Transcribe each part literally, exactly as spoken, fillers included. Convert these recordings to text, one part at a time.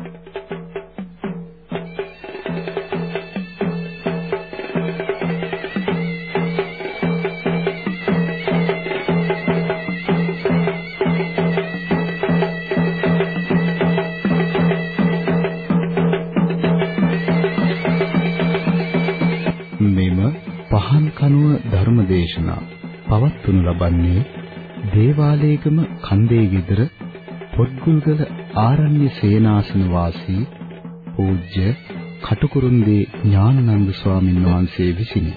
ධර්මදේශනා පවත්වනු ලබන්නේ දේවාලේගම කන්දේ ගෙදර පොත්ගුල්ගල ආරණ්‍ය සේනාසන වාසී පූජ්‍ය කටුකුරුන්දී ඥානানন্দ ස්වාමීන් වහන්සේ විසිනි.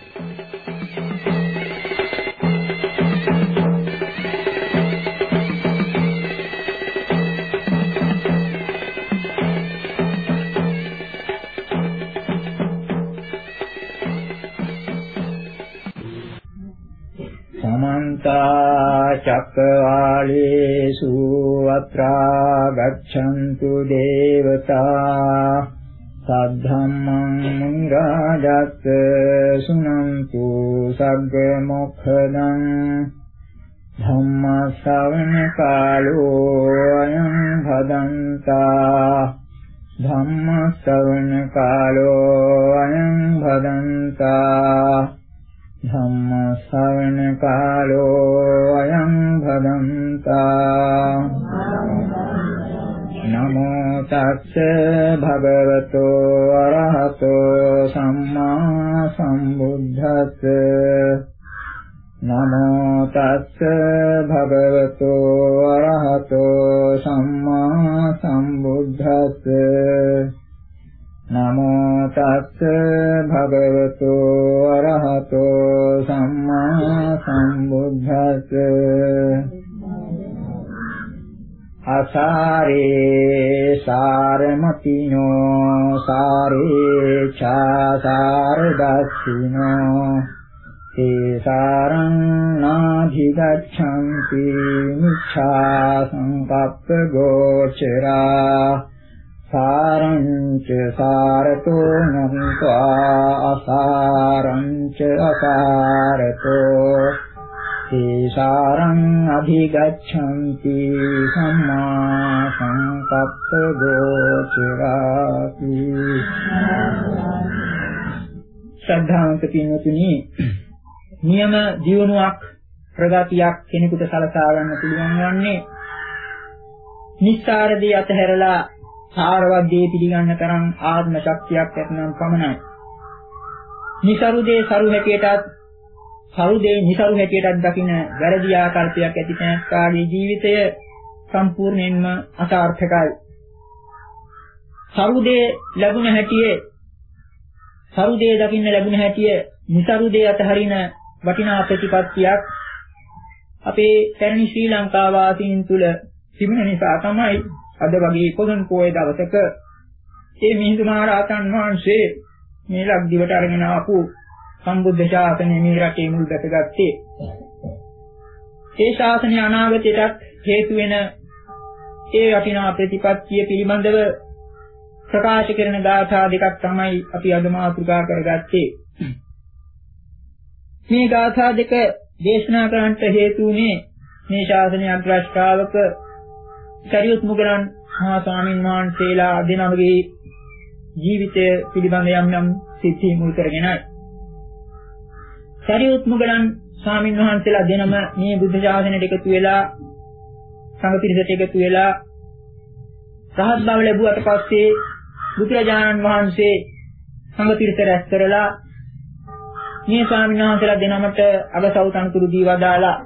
චක්කවාලේසු අත්‍රා ගච්ඡන්තු දේවතා සද්ධම්මං මුනි රාජස්ස සුනන්තු සග්ග මොක්ඛදං ධම්ම ශ්‍රවණ කාලෝ අයං භදන්තා ධම්ම ශ්‍රවණ කාලෝ අයං භදන්තා ධම්ම ශ්‍රවණ කාලෝ අයං භදන්තා නමෝ තස්ස භගවතෝ අරහතෝ සම්මා සම්බුද්දස්ස නමෝ තස්ස භගවතෝ අරහතෝ සම්මා සම්බුද්දස්ස නමෝ තස්ස භගවතු අරහතෝ සම්මා සම්බුද්දස්ස අසාරේ සාරමතිනෝ සාරේ ඡාසාරදස්සිනෝ ඒ සාරං නාධිගච්ඡන්ති මිච්ඡා සංකප්ප ගෝචරා සාරංච සාරතෝ නන්त्वा අසාරංච අසාරතෝ සාරං අධිගච්ඡන්ති සම්මා සංකප්ප ගෝචරාති. ශ්‍රද්ධාවන්ත පින්වතුනි, නියම ජීවණයක් ප්‍රගතියක් කෙනෙකුට සලසා ගන්න පුළුවන් වන්නේ නිස්සාරදී අතහැරලා සාරවත් දේ පිළිගන්න තරම් ආත්ම ශක්තියක් ඇතනම් පමණයි. නිසරු දේ සරු හැටියටත් සරු දේ නිසරු හැටියටත් දකින වැරදි ආකල්පයක් ඇති තැනකාගේ ජීවිතය සම්පූර්ණයෙන්ම අසාර්ථකයි. සරු දේ ලැබුණ හැටියේ සරු දේ දකින්න ලැබුණ හැටියේ නිසරු දේ අතහරින වටිනා ප්‍රතිපත්තියක් අපේ පැරණි ශ්‍රී ලංකා වාසීන් තුල තිබෙන නිසා තමයි අද වගේ පොසොන් පොයේ දවසක මේ මිහිඳු මහ රහතන් වහන්සේ මේ ලක්දිවට අරගෙන ආපු සම්බුද්ධ ශාසනය මේ රටේ මුල් බැසගත්තේ. ඒ ශාසනය අනාගතයටත් හේතු වෙන ඒ වටිනා ප්‍රතිපත්තිය පිළිබඳව ප්‍රකාශ කරන ගාථා දෙකක් තමයි අපි අද මාතෘකා කරගත්තේ. මේ ගාථා දෙක දේශනා කරන්නට හේතු වුණේ මේ ශාසනය අග්‍රශ්‍රාවක සරියුත් මුගලන් මහා ස්වාමීන් වහන්සේලා දෙනමගේ ජීවිතය පිළිබඳ යම් යම් සිද්ධි මුල් කරගෙනයි. සරියුත් මුගලන් ස්වාමීන් වහන්සේලා දෙනම මේ බුද්ධ ශාසනයට එකතු වෙලා සංඝ පිරිසට එකතු වෙලා රහත් බව ලැබුවට පස්සේ බුදුරජාණන් වහන්සේ සංඝ පිරිස රැස් කරලා මේ ස්වාමීන් වහන්සේලා දෙනමට අගසව් තනතුරු දී වදාලා.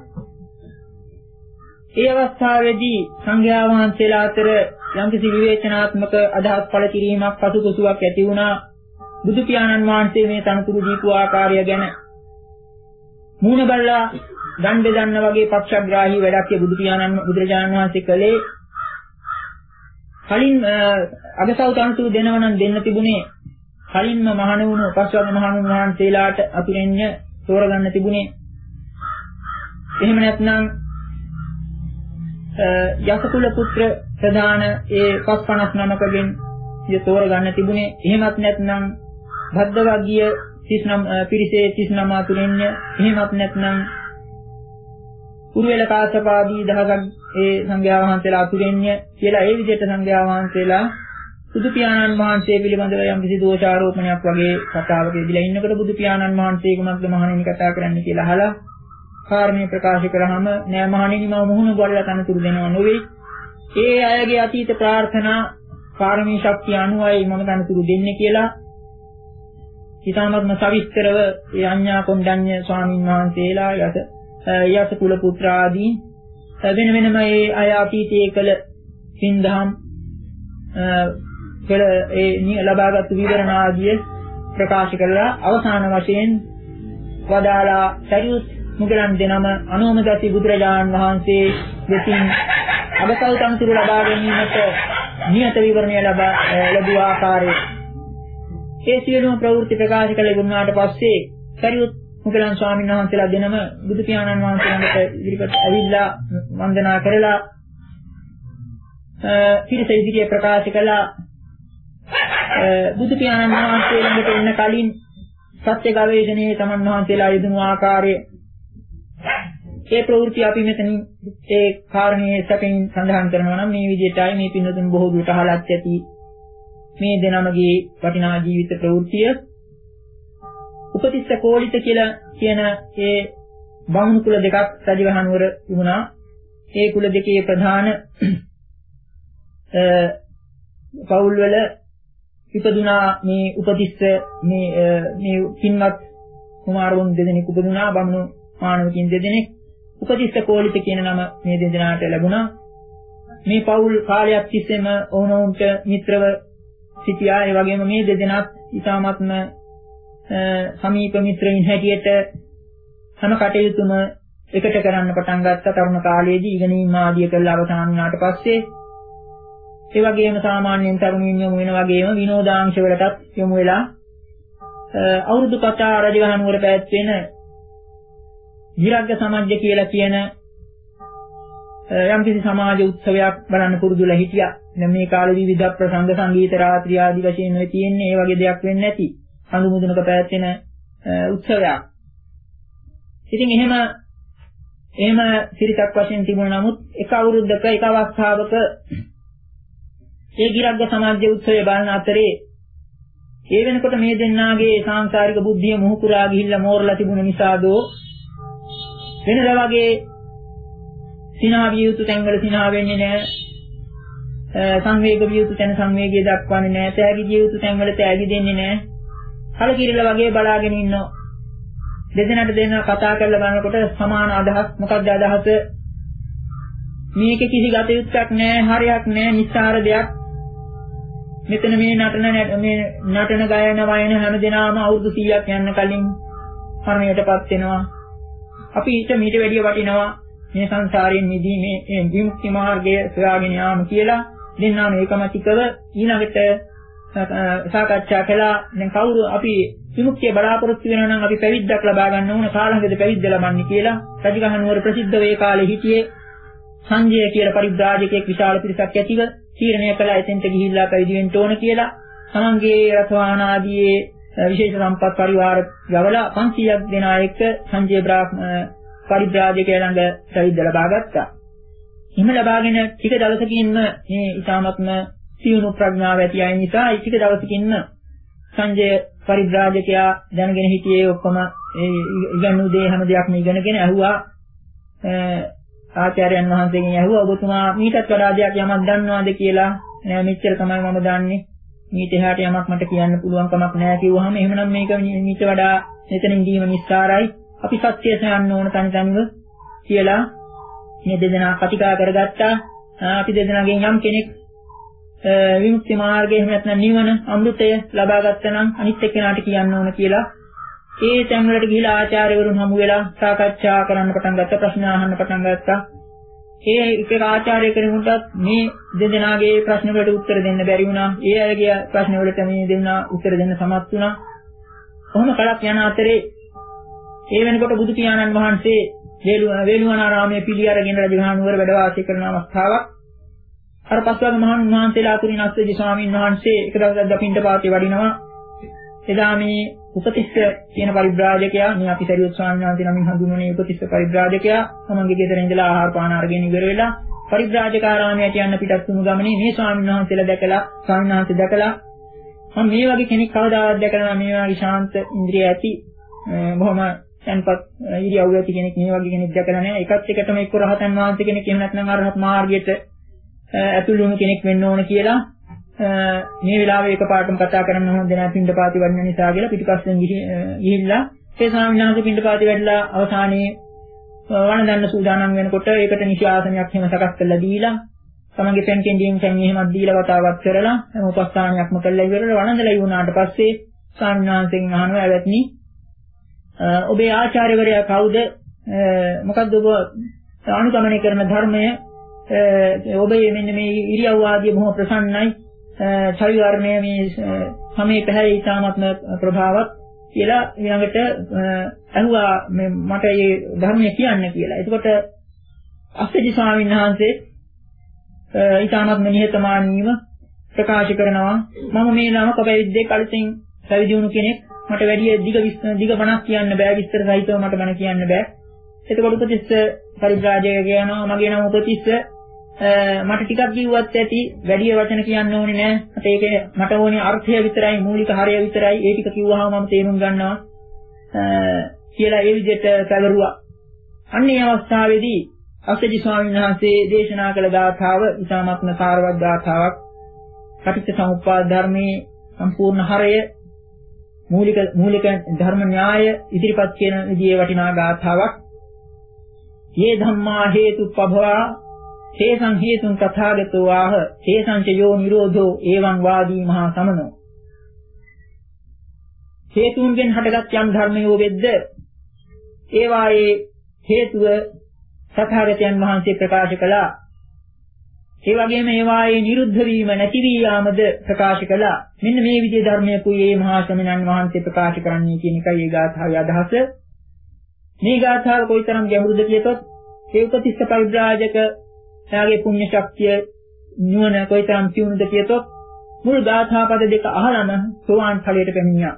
ඒ අවස්ථාවේදී සංඝයා වහන්සේලා අතර යම්කිසි විවේචනාත්මක අදහස් පළ කිරීමක් පසුපසුවක් ඇති වුණා. බුදු පියාණන් වහන්සේ මේ තනතුරු දීපු ආකාරය ගැන මූණ බල්ලා දන් බෙදන්න වගේ පක්ෂග්‍රාහී වැඩක් බුදු පියාණන් බුදුරජාණන් වහන්සේ කළේ. කලින් අගසව් තනතුරු දෙනව නම් දෙන්න තිබුණේ කලින්ම මහණ වුණු පස්වග මහණුන් වහන්සේලාට අතුරෙන්ය තෝරගන්න තිබුණේ. එහෙම නැත්නම් යසකුල පුත්‍ර ප්‍රධාන ඒ පස් පනස් නමකගෙන් ඉය තෝරගන්න තිබුණේ. එහෙමත් නැත්නම් භද්දවග්ගිය තිස් නම පිරිසේ තිස් නම අතුරෙන්ය. එහෙමත් නැත්නම් උරුවෙල කාශ්‍යපාදී දහසක් ඒ සංඝයා වහන්සේලා අතුරෙන්ය කියලා ඒ විදිහට සංඝයා වහන්සේලා බුදු පියාණන් වහන්සේ පිළිබඳව යම් කිසි දෝෂාරෝපණයක් වගේ කතාවක ඉදලා ඉන්නකොට බුදු පියාණන් වහන්සේ කුමක්ද මහණෙනි කතා කරන්න කියලා අහලා කාරණේ ප්‍රකාශ කරාම නෑ මහණෙනි මම මුහුණ ගොඩලා තනතුරු දෙනවා නෙවෙයි. ඒ අයගේ අතීත ප්‍රාර්ථනා කාර්මී ශක්තිය අනුවයි මම තනතුරු දෙන්නේ කියලා ඊටමත්ම සවිස්තරව ඒ අඤ්ඤා කොණ්ඩඤ්ඤ ස්වාමීන් වහන්සේලා යස යස කුල පුත්‍ර ආදී වෙන වෙනම ඒ අය අතීතයේ කළ සින්දහම් කළ ඒ ලබාගත් විවරණ ආදී ප්‍රකාශ කළා. අවසාන වශයෙන් වදාලා සරියුත් මුගලන් දෙනම අනුමදති බුදුරජාණන් වහන්සේ විසින් අබසල් තනතුරු ලබා ගැනීමට නියත විවරණය ලබා ලැබුව ආකාරය ඒ සියලුම ප්‍රවෘත්ති ප්‍රකාශ කළ ගුණාට පස්සේ සරියුත් මුගලන් ස්වාමීන් වහන්සේලා දෙනම බුදු පියාණන් වහන්සේ ළඟට ඉදිරිපත් ඇවිල්ලා වන්දනා කරලා පිරිස ඉදිරියේ ප්‍රකාශ කළා බුදු පියාණන් වහන්සේ ළඟට එන්න කලින් සත්‍ය ගවේෂණයේ තමන් වහන්සේලා යෙදුණු ආකාරය ඒ ප්‍රවෘත්ති අපි මෙතනින් ඒ කාරණේ සැපින් සඳහන් කරනවා නම් මේ විදිහටයි මේ පින්නතුන් බොහෝ දුරට අහලත් ඇති මේ දෙනමගේ වටිනා ජීවිත ප්‍රවෘත්තිය. උපතිස්ස කෝලිත කියලා කියන ඒ බමුණු කුල දෙකක් රජගහනුවර තිබුණා. ඒ කුල දෙකේ ප්‍රධාන පවුල් වල ඉපදුනා මේ උපතිස්ස මේ මේ පින්වත් කුමාරවරුන් දෙදෙනෙක් උපදුනා බමුණු මානවකින් දෙදෙනෙක්. උපතිස්ස කෝලිත කියන නම මේ දෙදෙනාට ලැබුණා. මේ පවුල් කාලයක් තිස්සේම ඔවුනොවුන්ට මිත්‍රව සිටියා. ඒ වගේම මේ දෙදෙනාත් ඉතාමත්ම සමීප මිත්‍රයින් හැටියට හැම කටයුතුම එකට කරන්න පටන් ගත්තා. තරුණ කාලයේදී ඉගෙනීම් ආදිය කරලා අවසන් වුණාට පස්සේ ඒ වගේම සාමාන්‍යයෙන් තරුණින් යොමු වෙන වගේම විනෝදාංශ වලටත් යොමු වෙලා අවුරුදු කතා රජගහනුවර පැවැත්වෙන විරග්ග සමාජය කියලා කියන යම්කිසි සමාජ උත්සවයක් බලන්න පුරුදුලා හිටියා. දැන් මේ කාලේදී විවිධ ප්‍රසංග සංගීත රාත්‍රී ආදී වශයෙන් වෙ තියෙන්නේ ඒ වගේ දෙයක් වෙන්නේ නැති කඳු මුදුනක පැවැත්වෙන උත්සවයක්. ඉතින් එහෙම එහෙම සිරිතක් වශයෙන් තිබුණා. නමුත් එක අවුරුද්දක එක අවස්ථාවක ඒ විරග්ග සමාජ උත්සවය බලන අතරේ ඒ වෙනකොට මේ දෙන්නාගේ සාංශාරික බුද්ධිය මුහුකුරා ගිහිල්ලා මෝරලා තිබුණ නිසාදෝ වෙනදා වගේ සිනා විය යුතු තැන්වල සිනා වෙන්නේ නැහැ. සංවේග විය යුතු තැන සංවේගය දක්වන්නේ නැහැ. තෑගි විය යුතු තැන්වල තෑගි දෙන්නේ නැහැ. කලකිරිලා වගේ බලාගෙන ඉන්නවා. දෙදෙනාට දෙන්න කතා කරලා බලනකොට සමාන අදහස්. මොකක්ද අදහස? මේක කිසි ගත යුත්තක් නැහැ, හරියක් නැහැ, නිස්සාර දෙයක්. මෙතන මේ නටන මේ නටන ගායන වයන හැම දිනම අවුරුදු සීයක් යන්න කලින් මරණයටපත් වෙනවා. අපි ඊට මීට වැඩිය වටිනවා මේ සංසාරයෙන් මිදී මේ විමුක්ති මාර්ගය සොයාගෙන යාම කියලා දෙන්නාම ඒකමතිකව ඊළඟට සාකච්ඡා කළා. දැන් කවුරු අපි විමුක්තිය බලාපොරොත්තු වෙනවා නම් අපි පැවිද්දක් ලබා ගන්න ඕන. කාලඟද පැවිද්ද ලබන්නේ කියලා රජගහනුවර ප්‍රසිද්ධ වේ කාලේ හිටියේ සංජය කියලා පරිබ්‍රාජකෙක් විශාල පිරිසක් ඇතිව තීරණය කළා එතෙන්ට ගිහිල්ලා පැවිදි වෙන්න ඕන කියලා. තමන්ගේ රථවාහන ආදී විශේෂ සම්පත් පරිවාර යවලා පන්සීයක් දෙනා එක්ක සංජය බ්‍රාහ්මණ පරිබ්‍රාජකයා ළඟ පැවිද්ද ලබා ගත්තා. හිම ලබාගෙන ටික දවසකින්ම මේ ඊටාත්ම සියුණු ප්‍රඥාව ඇති අය නිසා ටික දවසකින්ම සංජය පරිබ්‍රාජකයා දැනගෙන හිටියේ ඔක්කොම ඒ ඉගෙනු දේ හැම දෙයක්ම ඉගෙනගෙන ඇහුවා ආචාර්යයන් වහන්සේගෙන් ඇහුවා ඔබතුමා මීටත් වඩා දෙයක් යමක් දන්නවද කියලා. නෑ මෙච්චර තමයි මම දන්නේ. මීට එහාට යමක් මට කියන්න පුළුවන් කමක් නෑ කිව්වහම එහෙමනම් මේක මීට වඩා මෙතනින් දීම නිස්සාරයි. අපි සත්‍ය සයන්න ඕන තනි තනිව කියලා මේ දෙදෙනා කතිකා කරගත්තා. අපි දෙදෙනාගෙන් යම් කෙනෙක් විමුක්ති මාර්ගය එහෙම නැත්නම් නිවන අමෘතය ලබා ගත්තා නම් අනිත් එක්කෙනාට කියන්න ඕන කියලා ඒ තැන් වලට ගිහිලා ආචාර්යවරුන් හමු වෙලා සාකච්ඡා කරන්න පටන් ගත්තා. ප්‍රශ්න අහන්න පටන් ගත්තා. ඒ එක ආචාර්ය කෙනෙකුටත් මේ දෙදෙනාගේ ප්‍රශ්න වලට උත්තර දෙන්න බැරි වුණා. ඒ අයගේ ප්‍රශ්න වලට මේ දෙන්නා උත්තර දෙන්න සමත් වුණා. කොහොම කලක් යන අතරේ ඒ වෙනකොට බුදු පියාණන් වහන්සේ වේළුවනාරාමයේ පිළි අරගෙන රජගහනුවර වැඩ වාසය කරන අවස්ථාවක්. අර පස්වග මහන් වහන්සේලා අතුරින් අස්සජි ස්වාමීන් වහන්සේ එක දවසක් දපින්ට පාතේ වඩිනවා. එදා මේ උපතිස්ස කියන පරිබ්‍රාජකයා මේ අපි සරියුත් ස්වාමීන් වහන්සේ නමින් හඳුන්වන උපතිස්ස පරිබ්‍රාජකයා තමන්ගේ ගෙදර ඉඳලා ආහාර පාන අරගෙන ඉවර වෙලා පරිබ්‍රාජකාරාමයට යන්න පිටත් වුණු ගමනේ මේ ස්වාමීන් වහන්සේලා දැකලා ස්වාමීන් වහන්සේ දැකලා මම මේ වගේ කෙනෙක් කවදාවත් දැකලා මේ වගේ ශාන්ත ඉන්ද්‍රිය ඇති බොහොම සංපත් ඉරියව් ඇති කෙනෙක් මේ වගේ කෙනෙක් දැකලා නැහැ. එකත් එකටම එක්ක රහතන් වහන්සේ කෙනෙක් එහෙම නැත්නම් අරහත් මාර්ගයට ඇතුළු වුණු කෙනෙක් වෙන්න ඕන කියලා මේ වෙලාවේ එකපාරටම කතා කරන්න හොඳ නැහැ පින්ඩපාති වඩන නිසා කියලා පිටිපස්සෙන් ගිහිල්ලා ඒ ස්වාමීන් වහන්සේ පින්ඩපාති වැඩලා අවසානයේ වණ දන්න සූදානම් වෙනකොට ඒකට නිශාසනයක් එහෙම සකස් කරලා දීලා තමන්ගේ පෙන් කෙන්ඩියෙන් කැමි එහෙමත් දීලා වතාවක් කරලා එම උපස්ථානයක්ම කළා ඉවරලා වණඳලා ඉවුණාට පස්සේ ස්වාමීන් වහන්සේගෙන් අහනවා ඇවැත්නි ඔබේ ආචාර්යවරයා කවුද මොකද්ද ඔබ අනුගමනය කරන ධර්මය ඔබේ මෙන්න මේ ඉරියව් ආදී බොහොම ප්‍රසන්නයි චෛවර්ණය මේ සමේ පැහැරී ඉතාමත්ම ප්‍රභාවත් කියලා ඊළඟට අහුවා මට මේ ධර්මය කියන්න කියලා. එතකොට අස්සජි ස්වාමීන් වහන්සේ ඊටානත්ම නිහතමානීව ප්‍රකාශ කරනවා මම මේ නම කපැවිද්දේ කලින් පැවිදි වුණු කෙනෙක් මට වැඩි දිග දිග බණක් කියන්න බෑ විස්තර සහිතව මට බණ කියන්න බෑ. එතකොට උපතිස්ස පරිබ්‍රාජක කියනවා මගේ නම උපතිස්ස මට ටිකක් කිව්වත් ඇති වැඩි වචන කියන්න ඕනේ නෑ. මට ඒක මට ඕනේ අර්ථය විතරයි මූලික හරය විතරයි ඒ ටික කිව්වහම මම තේරුම් ගන්නවා කියලා ඒ විදිහට පැවරුවා. අන්න ඒ අවස්ථාවේදී අස්සජි ස්වාමීන් වහන්සේ දේශනා කළ ගාථාව ඉතාමත්ම සාරවත් ගාථාවක්. පටිච්ච සමුප්පාද ධර්මයේ සම්පූර්ණ හරය මූලික මූලික ධර්ම න්‍යාය ඉදිරිපත් කියන විදිහේ වටිනා ගාථාවක්. "යේ ධම්මා හේතුප්පභවා තේසං හේතුං තථාගතෝ ආහ තේසං ච යෝ නිරෝධෝ එවං වාදී මහා සමනෝ." හේතුන්ගෙන් හටගත් යම් ධර්මයෝ වෙද්ද ඒවායේ හේතුව තථාගතයන් වහන්සේ ප්‍රකාශ කළා. ඒ වගේම ඒවායේ නිරුද්ධ වීම නැති වී යාමද ප්‍රකාශ කළා. මෙන්න මේ විදිහේ ධර්මයකුයි මේ මහා ශ්‍රමණයන් වහන්සේ ප්‍රකාශ කරන්නේ කියන එකයි ඒ ගාථාවේ අදහස. මේ ගාථාව කොයිතරම් ගැඹුරුද කියතොත් ඒ උපතිස්ස පරිබ්‍රාජක එයාගේ පුණ්‍ය ශක්තිය නුවණ කොයිතරම් තියුණුද කියතොත් මුල් ගාථා පද දෙක අහලම සෝවාන් ඵලයට පැමිණියා.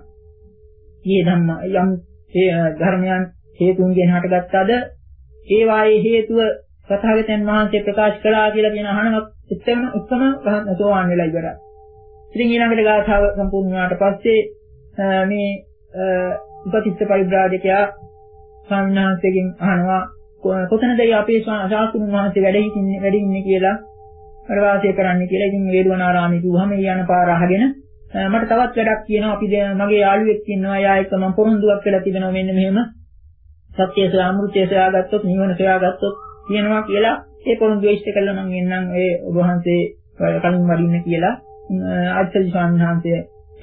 මේ ධම්ම යම් ධර්මයන් හේතුන්ගෙන් හටගත්තද ඒ වායේ හේතුව තථාගතයන් වහන්සේ ප්‍රකාශ කළා කියලා කියන අහනවත් එතන එකම සෝවාන් වෙලා ඉවරයි. ඉතින් ඊළඟට ගාථාව සම්පූර්ණ වුණාට පස්සේ මේ උපතිස්ස පරිබ්‍රාජකයා ස්වාමීන් වහන්සේගෙන් අහනවා කොතනද අපේ ශාස්ත්‍රුන් වහන්සේ වැඩ ඉන්නේ වැඩ ඉන්නේ කියලා ප්‍රවාසය කරන්න කියලා. ඉතින් වේළුවනාරාමයේ කිව්වම ඒ යන පාර අහගෙන මට තවත් වැඩක් කියනවා. අපි මගේ යාළුවෙක් ඉන්නවා. එයා එක්ක මම පොරොන්දුවක් වෙලා තිබෙනවා මෙන්න මෙහෙම සත්‍ය සාමෘත්‍ය සොයාගත්තොත් නිවන සොයාගත්තොත් කියනවා කියලා ඒ පොරොන්දු ඉෂ්ට කළා නම් එන්නම් ඒ ඔබ වහන්සේ කලින් වඩින්න කියලා ආචාර්ය ස්වාමීන් වහන්සේ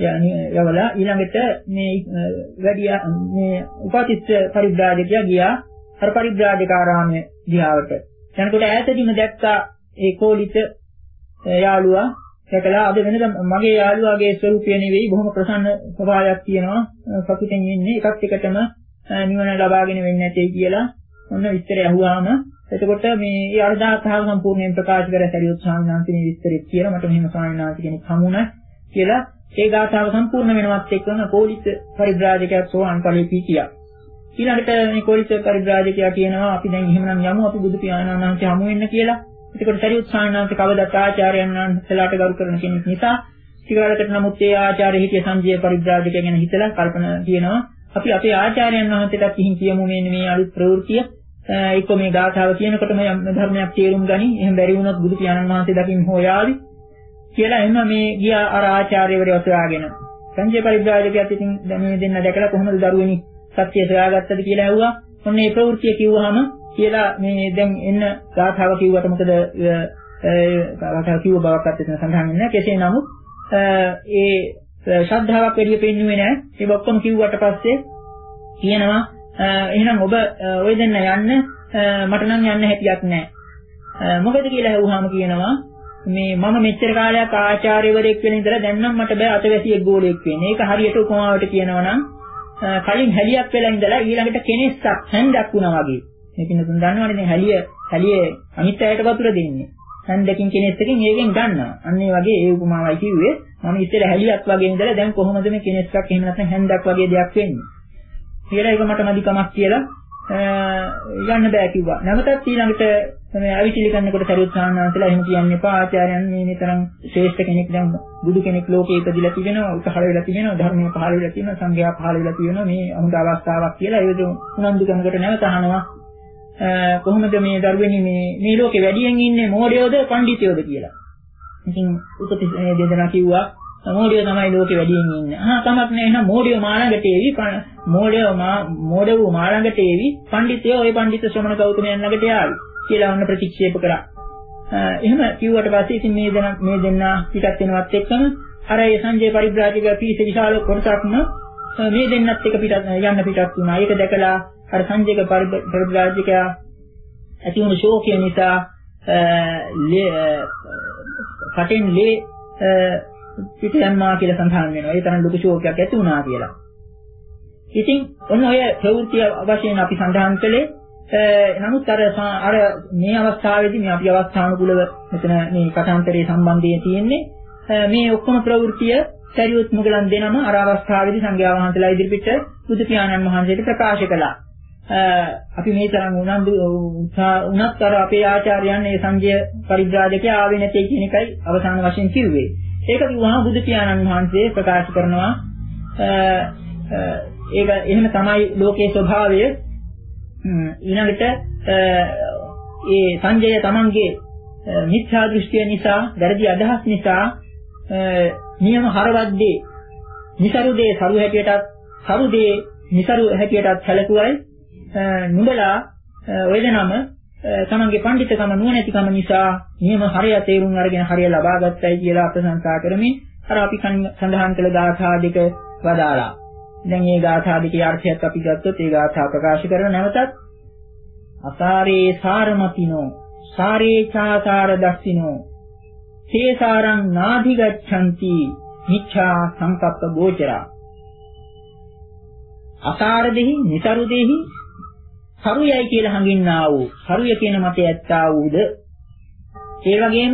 යවලා ඊළඟට මේ වැඩි මේ උපතිස්ස පරිබ්‍රාජකයා ගියා අර පරිබ්‍රාජකාරාමයේ දිහාවට. යනකොට ඈතදීම දැක්කා ඒ කෝලිත යාළුවා. දැකලා අද වෙනද මගේ යාළුවාගේ ස්වරූපය නෙවෙයි බොහොම ප්‍රසන්න ස්වභාවයක් තියෙනවා. සතුටින් ඉන්නේ එකත් එකටම නිවන ලබාගෙන වෙන්නේ නැtei කියලා ඔන්න විස්තරය අහුවාම එතකොට මේ ඒ අර්ධාර්ථය සම්පූර්ණයෙන් ප්‍රකාශ කර සරියුත් ස්වාමීන් වහන්සේ මේ විස්තරෙත් කියලා මට මෙහෙම ස්වාමීන් වහන්සේ කෙනෙක් හමුණා කියලා ඒ ගාථාව සම්පූර්ණ වෙනවත් එක්කම කෝලිත පරිබ්‍රාජකයා සෝවාන් ඵලෙ පිටියා. ඊළඟට මේ කෝලිත පරිබ්‍රාජකයා කියනවා අපි දැන් එහෙමනම් යමු අපි බුදු පියාණන් වහන්සේ හමු වෙන්න කියලා. එතකොට සරියුත් ස්වාමීන් වහන්සේ කවදාත් ආචාර්යයන් වහන්සේලාට ගරු කරන කෙනෙක් නිසා ටිකවලකට නමුත් ඒ ආචාර්ය හිටිය සංජය පරිබ්‍රාජකයා ගැන හිතලා කල්පනා කියනවා අපි අපේ ආචාර්යයන් වහන්සේට කිහින් කියමු මේ මේ අලුත් ප්‍රවෘත්තිය එක්ක මේ ගාථාව කියනකොටම යම් ධර්මයක් තේරුම් ගනි. එහෙම බැරි වුණොත් බුදු පියාණන් වහන්සේ දකින්න හොයාවි කියලා එහෙම මේ ගියා අර ආචාර්යවරයා සොයාගෙන. සංජය පරිබ්‍රාජකයාත් ඉතින් මේ දෙන්න දැකලා කොහොමද දරුවෙනි සත්‍ය සොයාගත්තද කියලා ඇහුවා. ඔන්න මේ ප්‍රවෘත්තිය කිව්වහම කියලා මේ දැන් එන්න ගාථාව කිව්වට මොකද ගාථාව කිව්ව බවක් අත්‍යවශ්‍ය සඳහන් වෙන්නේ. කෙසේ නමුත් ඒ ශ්‍රද්ධාවක් වැඩි පෙන්නුවේ නැහැ. ඒක ඔක්කොම කිව්වට පස්සේ කියනවා එහෙනම් ඔබ ඔය දෙන්න යන්න මට නම් යන්න හැටියක් නැහැ. මොකද කියලා ඇහුවාම කියනවා මේ මම මෙච්චර කාලයක් ආචාර්යවරයෙක් වෙන ඉඳලා දැන් නම් මට බෑ අතවැසියෙක් ගෝලයෙක් වෙන්න. ඒක හරියට උපමාවට කියනවා නම් කලින් හැලියක් වෙලා ඉඳලා ඊළඟට කෙනෙක්ක් හැන්දක් වුණා වගේ. මේක නුඹ දන්නවනේ දැන් හැලිය හැලිය අනිත් අයට වතුර දෙන්නේ. හැන්දකින් කෙනෙක්කින් ඒකෙන් ගන්නවා. අන්න ඒ වගේ ඒ උපමාවයි කිව්වේ. මම ඉතින් හැලියක් වගේ ඉඳලා දැන් කොහොමද මේ කෙනෙක්ක් එහෙම නැත්නම් හැන්දක් වගේ දෙයක් වෙන්නේ. කියලා ඒක මට මදිකමක් කියලා යන්න බෑ කිව්වා. නැවතත් ඊළඟට මේ අවිචිලි කරනකොට සරුවත් සාහනාන්සලා එහෙම කියන්න එපා. ආචාර්යයන් මේ නිතරම ශ්‍රේෂ්ඨ කෙනෙක් දැන් බුදු කෙනෙක් ලෝකේ ඉපදිලා තිබෙනවා, පහළ වෙලා තිබෙනවා, ධර්මයේ පහළ වෙලා තියෙනවා, සංඝයා පහළ වෙලා තියෙනවා. මේ අමුද අවස්ථාවක් කියලා ඒක උනන්දු කරනකොට නැවත අහනවා කොහොමද මේ දරුවෙනි මේ මේ ලෝකේ වැඩියෙන් ඉන්නේ මෝඩයෝද පඬිතුයෝද කියලා. ඉතින් උපතිස් මේ දෙදෙනා කිව්වා මෝඩයෝ තමයි ලෝකේ වැඩියෙන් ඉන්නේ. ආ තමක් නෑ එහෙනම් මෝඩයෝ මාළඟට ඒවි මෝඩයෝ මා මෝඩවෝ මාළඟට ඒවි පඬිතුයෝ ওই පඬිත ශ්‍රමණ ගෞතමයන් ළඟට යාවි කියලා වන්න ප්‍රතික්ෂේප කරා. එහෙම කිව්වට පස්සේ ඉතින් මේ දෙනා මේ දෙන්නා පිටත් වෙනවත් එක්කම අර ඒ සංජය පරිබ්‍රාජක පිරිස විශාල කොටසක්ම මේ දෙන්නත් එක පිටත් යන්න පිටත් වුණා. ඒක දැකලා අර සංජයක පරිබ්‍රාජකයා ඇති වුණු ශෝකය නිසා කටෙන් ලේ පිට යනවා කියලා සඳහන් වෙනවා. ඒ තරම් ලොකු ශෝකයක් ඇති වුණා කියලා. ඉතින් ඔන්න ඔය ප්‍රවෘත්ති වශයෙන් අපි සඳහන් කළේ නමුත් අර අර මේ අවස්ථාවේදී මේ අපි අවස්ථානුකූලව මෙතන මේ කතාන්තරයේ සම්බන්ධය තියෙන්නේ මේ ඔක්කොම ප්‍රවෘත්තිය සරියුත් මුගලන් දෙනම අර අවස්ථාවේදී සංඝයා වහන්සේලා ඉදිරිපිට බුදු පියාණන් වහන්සේට ප්‍රකාශ කළා. අපි මේ තරම් උනන්දු උනත් අර අපේ ආචාර්යයන් මේ සංජය පරිබ්‍රාජකයා ආවේ නැtei කියන එකයි අවසාන වශයෙන් කිව්වේ. ඒක කිව්වහම බුදු පියාණන් වහන්සේ ප්‍රකාශ කරනවා ඒක එහෙම තමයි ලෝකයේ ස්වභාවය. ඊළඟට ඒ සංජය තමන්ගේ මිත්‍යා දෘෂ්ටිය නිසා, වැරදි අදහස් නිසා නියම හරවද්දේ નિසරුදේ සරු හැටියටත් සරුදේ નિසරු හැටියටත් සැලකුවයි නුඹලා ඔය දෙනම තමන්ගේ පඬිතුකම නුවණැතිකම නිසා නියම හරය තේරුම් අරගෙන හරය ලබා ගත්තයි කියලා ප්‍රශංසා කරමින් අර අපි සඳහන් කළ ගාථා දෙක වදාලා. දැන් මේ ගාථා දෙකේ අර්ථයත් අපි ගත්තොත් ඒ ගාථා ප්‍රකාශ කරන නැවතත් අසාරේ සාරමතිනෝ සාරේ චාසාර දස්සිනෝ තේසාරං නාධිගච්ඡanti මිච්ඡා සංකප්ප ගෝචරා. අසාර දෙහි නිසරු දෙහි සරුයයි කියලා හඟින්නා වූ සරුය කියන මතය ඇත්තා වූද ඒ වගේම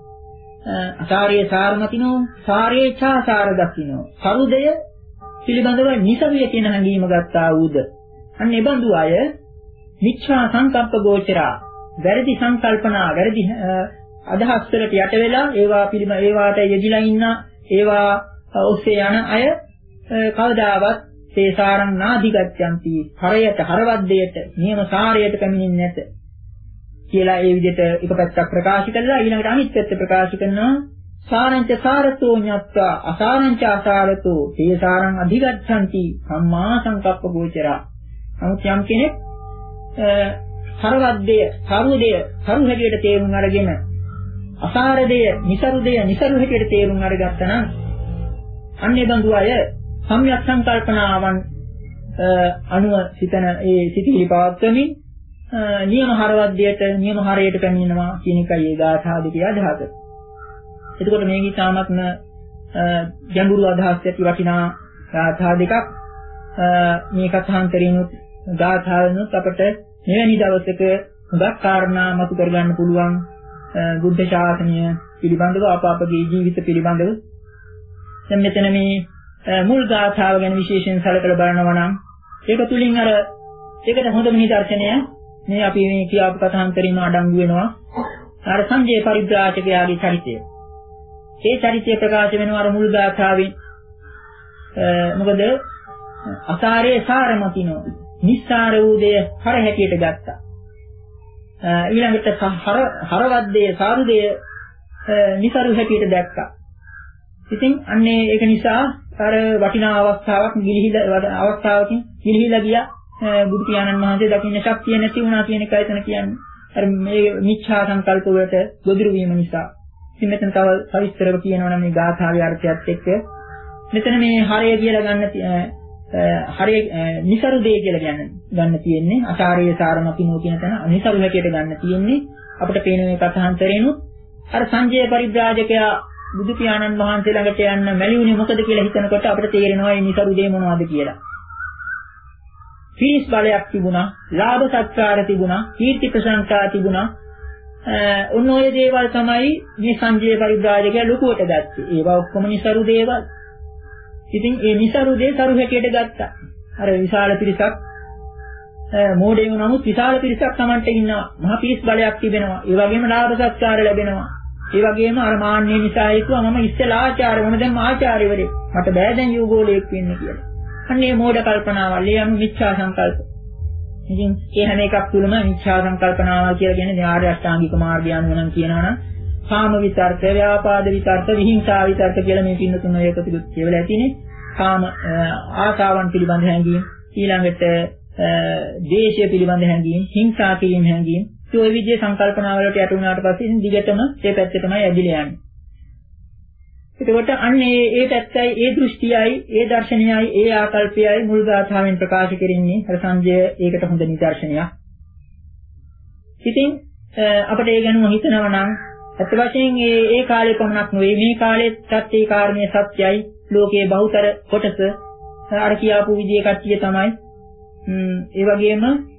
අසාරේ සාරමතිනෝ සාරේ චාසාර දස්සිනෝ සරුදය පිළිබඳව නිසරුය කියන හැඟීම ගත්තා වූද අන්න ඒ බඳු අය මිච්ඡා සංකප්ප ගෝචරා වැරදි සංකල්පනා වැරදි අදහස් වලට යට වෙලා ඒවා පිළිබඳ ඒවාට යෙදිලා ඉන්න ඒවා ඔස්සේ යන අය කවදාවත් තේසාරං නාධිගච්ඡanti හරයට හරවද්දයට නියම සාරයට පැමිණෙන්නේ නැත කියලා ඒ විදිහට එක පැත්තක් ප්‍රකාශ කළා. ඊළඟට අනිත් පැත්ත ප්‍රකාශ කරනවා සාරංච සාරතෝ ඤත්වා අසාරංච අසාරතෝ තේසාරං අධිගච්ඡanti සම්මා සංකප්ප ගෝචරා. නමුත් යම් කෙනෙක් හරවද්දය සරුදය සරු හැටියට තේරුම් අරගෙන අසාරදය නිසරුදය නිසරු හැටියට තේරුම් අරගත්තා නම් අන්නේ බඳු අය සම්‍යක් සංකල්පනාවන් අනුව සිතන ඒ සිතිවිලි පවත්වමින් නියම හරවද්දයට නියම හරයට පැමිණෙනවා කියන එකයි ඒ ගාථා දෙකේ අදහස. එතකොට මේකේ තාමත්ම ගැඹුරු අදහස් ඇති වටිනා ගාථා දෙකක් මේ කථාන්තරිනුත් ගාථාවනුත් අපට මෙවැනි දවසක හුඟක් කාරණා මතු කරගන්න පුළුවන් බුද්ධ ශාසනය පිළිබඳව අප අපගේ ජීවිත පිළිබඳව. දැන් මෙතන මේ මුල් ගාථාව ගැන විශේෂයෙන් සැලකලා බලනවා නම් ඒක තුලින් අර ඒකට හොඳම නිදර්ශනය මේ අපි මේ කියාපු කථාන්තරින්ම අඩංගු වෙනවා අර සංජය පරිබ්‍රාජකයාගේ චරිතය. ඒ චරිතය ප්‍රකාශ වෙනවා අර මුල් ගාථාවෙන්. මොකද අසාරේ සාරමතිනෝ නිස්සාර වූ දේ හර හැටියට ගත්තා. ඊළඟට හර හරවද්දේ සාරුදේ නිසරු හැටියට දැක්කා. ඉතින් අන්නේ ඒක නිසා අර වටිනා අවස්ථාවක් ගිලිහිලා අවස්ථාවකින් ගිලිහිලා ගියා බුදු පියාණන් වහන්සේ දකින්න ශක්තිය නැති වුණා කියන එකයි එතන කියන්නේ. අර මේ මිච්ඡා සංකල්ප වලට ගොදුරු වීම නිසා. ඉතින් මෙතන තව සවිස්තරව කියනවා නම් මේ ගාථාවේ අර්ථයත් එක්ක මෙතන මේ හරය කියලා ගන්න හරය නිසරු දෙය කියලා ගන්න ගන්න තියෙන්නේ. අසාරයේ සාරමතිනෝ කියන තැන නිසරු හැටියට ගන්න තියෙන්නේ. අපිට පේන මේ කථාන්තරේනොත් අර සංජය පරිබ්‍රාජකයා බුදු පියාණන් වහන්සේ ළඟට යන්න මැලියුනේ මොකද කියලා හිතනකොට අපිට තේරෙනවා මේ නිසරු දෙය මොනවද කියලා. පිරිස් බලයක් තිබුණා, ලාභ සත්කාර තිබුණා, කීර්ති ප්‍රශංසා තිබුණා. ඔන්න ඔය දේවල් තමයි මේ සංජය පරිබ්‍රාජකයා ලොකුවට ගත්තේ. ඒවා ඔක්කොම නිසරු දේවල්. ඉතින් ඒ නිසරු දේ සරු හැටියට ගත්තා. අර විශාල පිරිසක් මෝඩයෝ නමුත් විශාල පිරිසක් Tamanට ඉන්නවා. මහා පිරිස් බලයක් තිබෙනවා. ඒ වගේම ලාභ සත්කාර ලැබෙනවා. ඒ වගේම අර මාන්නේ නිසා හිතුවා මම ඉස්සෙල්ලා ආචාර්ය වුණ දැන් ආචාර්යවරයෙක්. මට බෑ දැන් යෝගෝලයක් වෙන්න කියලා. අන්නේ මෝඩ කල්පනාවල්, ඒ අනු මිච්ඡා සංකල්ප. ඉතින් ඒ හැම එකක් තුළම මිච්ඡා සංකල්පනාවල් කියලා කියන්නේ ආර්ය අෂ්ටාංගික මාර්ගය අනුව නම් කියනවනම් කාම විතර්ක, ව්‍යාපාද විතර්ක, විහිංසා විතර්ක කියලා මේ පින්න තුන එකතු කියලා ඇතිනේ. කාම ආශාවන් පිළිබඳ හැඟීම්, ඊළඟට දේශය පිළිබඳ හැඟීම්, හිංසා කිරීම හැඟීම්, ඒ විදිහේ සංකල්පනාවලට යට වුණාට පස්සේ ඉතින් දිගටම ඒ පැත්තටමයි ඇදිලා යන්නේ. එතකොට අන්න ඒ ඒ පැත්තයි, ඒ දෘෂ්ටියයි, ඒ දර්ශනයයි, ඒ ආකල්පයයි මුල් ගාථාවෙන් ප්‍රකාශ කරන්නේ. අර සංජය ඒකට හොඳ නිදර්ශනයක්. ඉතින් අපිට ඒ ගැනම හිතනවා නම් අත් වශයෙන් ඒ ඒ කාලේ පමණක් නෙවෙයි මේ කාලේ සත්‍ය කාරණේ සත්‍යයි ලෝකයේ බහුතර කොටස අර කියාපු විදිහේ කට්ටිය තමයි. ඒ වගේම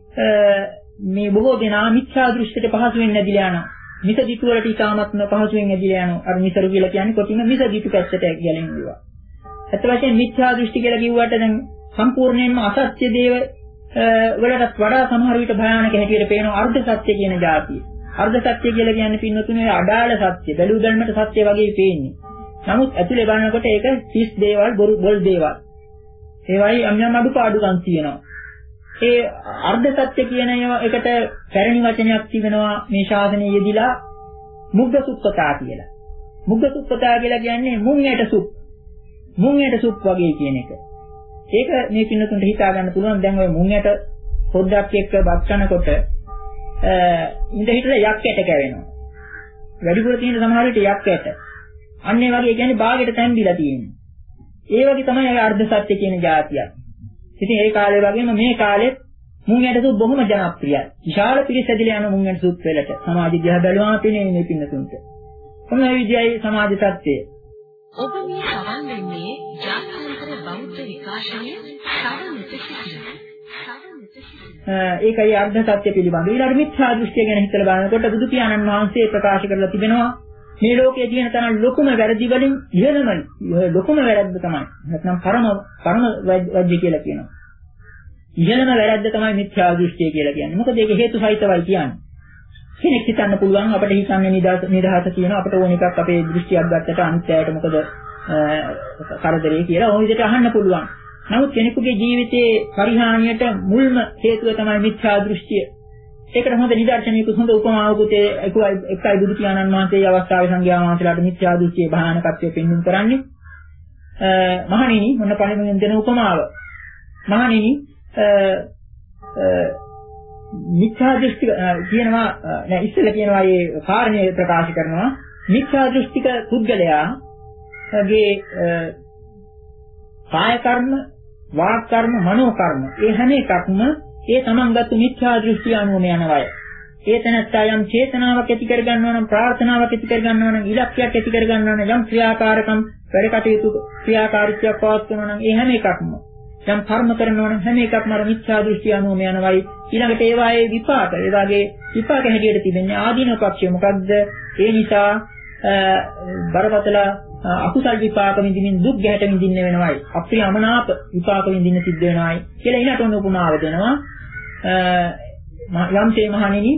මේ බොහෝ දෙනා මිත්‍යා දෘෂ්ටියට පහසුවෙන් නැදිලා යනවා. මිසදිතු වලට ඉතාමත්ම පහසුවෙන් ඇදිලා යනවා. අර මිසරු කියලා කියන්නේ කොටිම මිසදිතු පැත්තට ගැලෙනවා. අත් වශයෙන් මිත්‍යා දෘෂ්ටි කියලා කිව්වට දැන් සම්පූර්ණයෙන්ම අසත්‍ය දේව වලට වඩා සමහර විට භයානක හැටියට පේනවා අර්ධ සත්‍ය කියන જાතිය. අර්ධ සත්‍ය කියලා කියන්නේ පින්නතුනේ අඩාල සත්‍ය. බැලු බැලමට සත්‍ය වගේ පේන්නේ. නමුත් ඇතුලේ බලනකොට ඒක තිස් දේවල් බොරු බොල් දේවල්. ඒවයි යම් යම් අඩුපාඩුකම් තියෙනවා. ඒ අර්ධ සත්‍ය කියන එකට පැරණි වචනයක් තිබෙනවා මේ ශාසනයේ යෙදිලා මුග්ග සුප්පතා කියලා. මුග්ග සුප්පතා කියලා කියන්නේ මුං ඇට සුප්. මුං ඇට සුප් වගේ කියන එක. ඒක මේ පින්නතුන්ට හිතා ගන්න පුළුවන්. දැන් ඔය මුං ඇට පොඩ්ඩක් එක්ක බත් කනකොට ඉඳ හිටලා යක් ඇට කැවෙනවා. වැඩිපුර තියෙන සමහර විට යක් ඇට. අන්න ඒ වගේ කියන්නේ බාගෙට තැම්බිලා තියෙනවා. ඒ වගේ තමයි අර අර්ධ සත්‍ය කියන જાතියක්. ඉතින් ඒ කාලේ වගේම මේ කාලෙත් මුං ඇට සුප් බොහොම ජනප්‍රියයි. විශාල පිරිස ඇදලා යන මුං ඇට සුප් වලට සමාජ දිහා බැලුවාම පේන්නේ මේ පින්නතුන්ට. කොහොම මේ විදියයි සමාජ සත්‍යය. ඔබ මේ සවන් දෙන්නේ ජාත්‍යන්තර බෞද්ධ විකාශනයේ සාරනිත සිසිල. ඒකයි අර්ධ සත්‍ය පිළිබඳව. ඊළඟ මිත්‍යා දෘෂ්ටිය ගැන හිතලා බලනකොට බුදු පියාණන් වහන්සේ ප්‍රකාශ කරලා තිබෙනවා මේ ලෝකයේ තියෙන තරම් ලොකුම වැරදි වලින් ඉහළම ලොකුම වැරද්ද තමයි. නැත්නම් පරම පරම වැරදි කියලා කියනවා. ඉහළම වැරද්ද තමයි මිත්‍යා දෘෂ්ටිය කියලා කියන්නේ. මොකද ඒක හේතු සහිතවයි කියන්නේ. කෙනෙක් හිතන්න පුළුවන් අපිට හිතන්නේ නිදහස නිදහස කියන අපිට ඕන එකක් අපේ දෘෂ්ටියක් ගත්තට අනිත්‍යයට මොකද කරදරේ කියලා ඕන විදිහට අහන්න පුළුවන්. නමුත් කෙනෙකුගේ ජීවිතයේ පරිහානියට මුල්ම හේතුව තමයි මිත්‍යා දෘෂ්ටිය. ඒකට හොඳ නිදර්ශනයක හොඳ උපමාවකුත් එකයි බුදු පියාණන් වහන්සේ මේ අවස්ථාවේ සංඝයා වහන්සේලාට මිත්‍යා දෘෂ්ටියේ භයානකත්වය පෙන්වන්න කරන්නේ. මහණෙනි මොන පළමුවෙන් දෙන උපමාව. මහණෙනි මිත්‍යා දෘෂ්ටි කියනවා නෑ ඉස්සෙල්ලා කියනවා මේ කාරණේ ප්‍රකාශ කරනවා මිත්‍යා දෘෂ්ටික පුද්ගලයාගේ කාය කර්ම, වාක් කර්ම, මනෝ කර්ම ඒ හැම එකක්ම ඒ තමන්ගත් මිත්‍යා දෘෂ්ටිය අනුවම යනවාය. ඒ තැනත්තා යම් චේතනාවක් ඇති කර ගන්නවා නම්, ප්‍රාර්ථනාවක් ඇති කර ගන්නවා නම්, ඉලක්කයක් ඇති කර ගන්නවා නම්, යම් ක්‍රියාකාරකම් වැඩ කටයුතු ක්‍රියාකාරීත්වයක් පවත්වනවා නම් ඒ හැම එකක්ම යම් කර්ම කරනවා නම් හැම එකක්ම අර මිත්‍යා දෘෂ්ටිය අනුවම යනවායි. ඊළඟට ඒවායේ විපාක, ඒ වගේ විපාක හැටියට තිබෙන්නේ ආදීන පක්ෂය මොකක්ද? ඒ නිසා බරපතල අකුසල් විපාක විඳින්න දුක් ගැට විඳින්න වෙනවායි. අප්‍රිය අමනාප විපාක විඳින්න සිද්ධ වෙනවායි කියලා ඊට උන උපමාව දෙනවා. යම්සේ මහණෙනි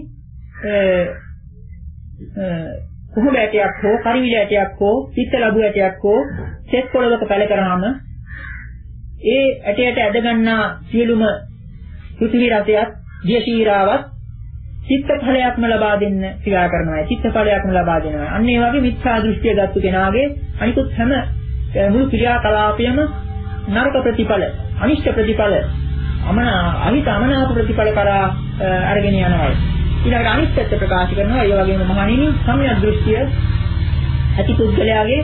කුහුඹ ඇටයක් හෝ කරිවිල ඇටයක් හෝ පිත්ත ලැබු ඇටයක් හෝ සෙත් පොළවක පැල කරාම ඒ ඇටයට ඇද ගන්නා සියලුම පෘථිවි රසයත් දිය ශීරාවත් චිත්ත ඵලයක්ම ලබා දෙන්න ක්‍රියා කරනවා. චිත්ත ඵලයක්ම ලබා දෙනවා. අන්න ඒ වගේ මිත්‍යා දෘෂ්ටිය ගත්තු කෙනාගේ අනිකුත් හැම මුළු ක්‍රියාකලාපයම නරක ප්‍රතිඵල, අනිෂ්ට ප්‍රතිඵල, අමනා අහිත අමනාප ප්‍රතිඵල කරා අරගෙන යනවා. ඊළඟට අනිත් පැත්ත ප්‍රකාශ කරනවා. ඒ වගේම මහණෙනි සම්‍යක් දෘෂ්ටිය ඇති පුද්ගලයාගේ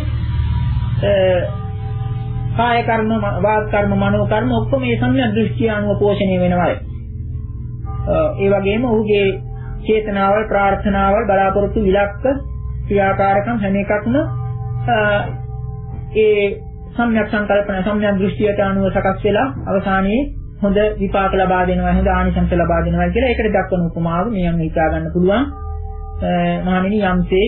කාය කර්ම, වාග් කර්ම, මනෝ කර්ම ඔක්කොම මේ සම්‍යක් දෘෂ්ටිය අනුව පෝෂණය වෙනවා. ඒ වගේම ඔහුගේ චේතනාවල්, ප්‍රාර්ථනාවල්, බලාපොරොත්තු, විලක්ක, ක්‍රියාකාරකම් හැම එකක්ම ඒ සම්‍යක් සංකල්පන, සම්‍යක් දෘෂ්ටියට අනුව සකස් වෙලා අවසානයේ හොඳ විපාක ලබා දෙනවා, හොඳ ආනිසංස ලබා දෙනවා කියලා ඒකට දක්වන උපමාව මෙයන් හිතා ගන්න පුළුවන්. මහණෙනි යම්සේ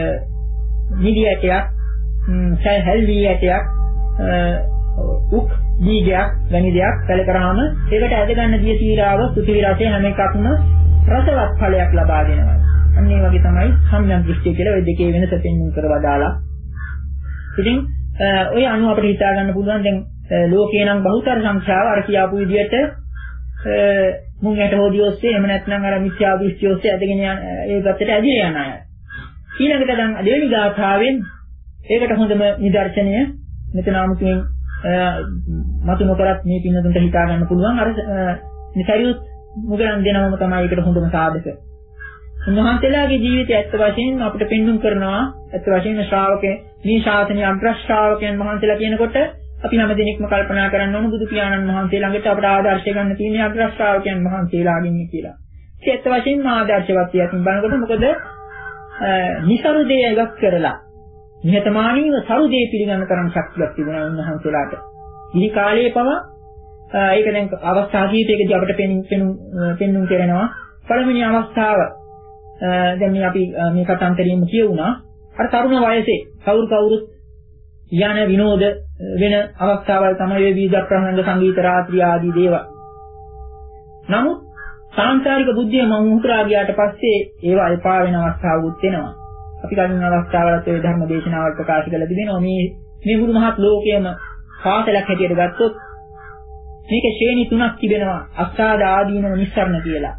නිදි ඇටයක්, සැහැල්වි ඇටයක්, උක් බීජයක් වැනි දෙයක් පැල කරාම ඒකට ඇද ගන්න දිය සීරාව සුතිවි රසය හැම එකක්ම රසවත් ඵලයක් ලබා දෙනවා. අන්න ඒ වගේ තමයි සම්‍යක් දෘෂ්ටිය කියලා ওই දෙකේ වෙනස පෙන්වන්න කරවදාලා. ඉතින් ඔය අනුව අපිට හිතා ගන්න පුළුවන් දැන් ලෝකේ නම් බහුතර සංඛ්‍යාව අර කියාපු විදිහට මුං යට හොදිය ඔස්සේ එහෙම නැත්නම් අර මිත්‍යා දෘෂ්ටිය ඔස්සේ ඇදගෙන යන ඒ පැත්තට ඇදිලා යන අය. ඊළඟට දැන් දෙවෙනි ගාථාවෙන් ඒකට හොඳම නිදර්ශනය මෙතන 아무තුමින් මතු නොකරත් මේ පින්නතුන්ට හිතා ගන්න පුළුවන් අර නිසරියුත් මුගලන් දෙනවම තමයි ඒකට හොඳම සාධක. උන්වහන්සේලාගේ ජීවිතය ඇත්ත වශයෙන්ම අපිට පෙන්වුම් කරනවා ඇත්ත වශයෙන්ම ශ්‍රාවකේ මේ ශාසනීය අග්‍ර ශ්‍රාවකයන් වහන්සේලා කියනකොට අපි හැම දිනෙකම කල්පනා කරන්න ඕන බුදු පියාණන් වහන්සේ ළඟට අපට ආදර්ශය ගන්න තියෙන අග්‍ර ශ්‍රාවකයන් වහන්සේලාගෙන් කියලා. ඒ ඇත්ත වශයෙන්ම ආදර්ශවත් යකින් බලනකොට මොකද නිසරු දේ ඉවත් කරලා නිහතමානීව සරු දේ පිළිගන්න තරම් ශක්තියක් තිබුණා උන්වහන්සේලාට. ඉහි කාලයේ පවා ඒක දැන් අවස්ථා කීපයකදී අපිට පෙන්වුම් පෙන්වුම් කරනවා. පළවෙනි අවස්ථාව දැන් මේ අපි මේ කතාන්තරියෙම කියුණා. අර තරුණ වයසේ කවුරු කවුරුත් යන විනෝද වෙන අවස්ථාවල් තමයි මේ විවිධ ප්‍රහංග සංගීත රාත්‍රී ආදී දේවල්. නමුත් සාංශාරික බුද්ධිය මමුහුරා ගියාට පස්සේ ඒවා එපා වෙන අවස්ථාවකුත් එනවා. අපි කලින් අවස්ථාවලත් ඒ ධර්ම දේශනාවල් ප්‍රකාශ කළා තිබෙනවා මේ මේ මුළු මහත් ලෝකයේම පාසලක් හැටියට ගත්තොත් මේකේ ශ්‍රේණි තුනක් තිබෙනවා අස්සාද ආදීනව නිස්සරණ කියලා.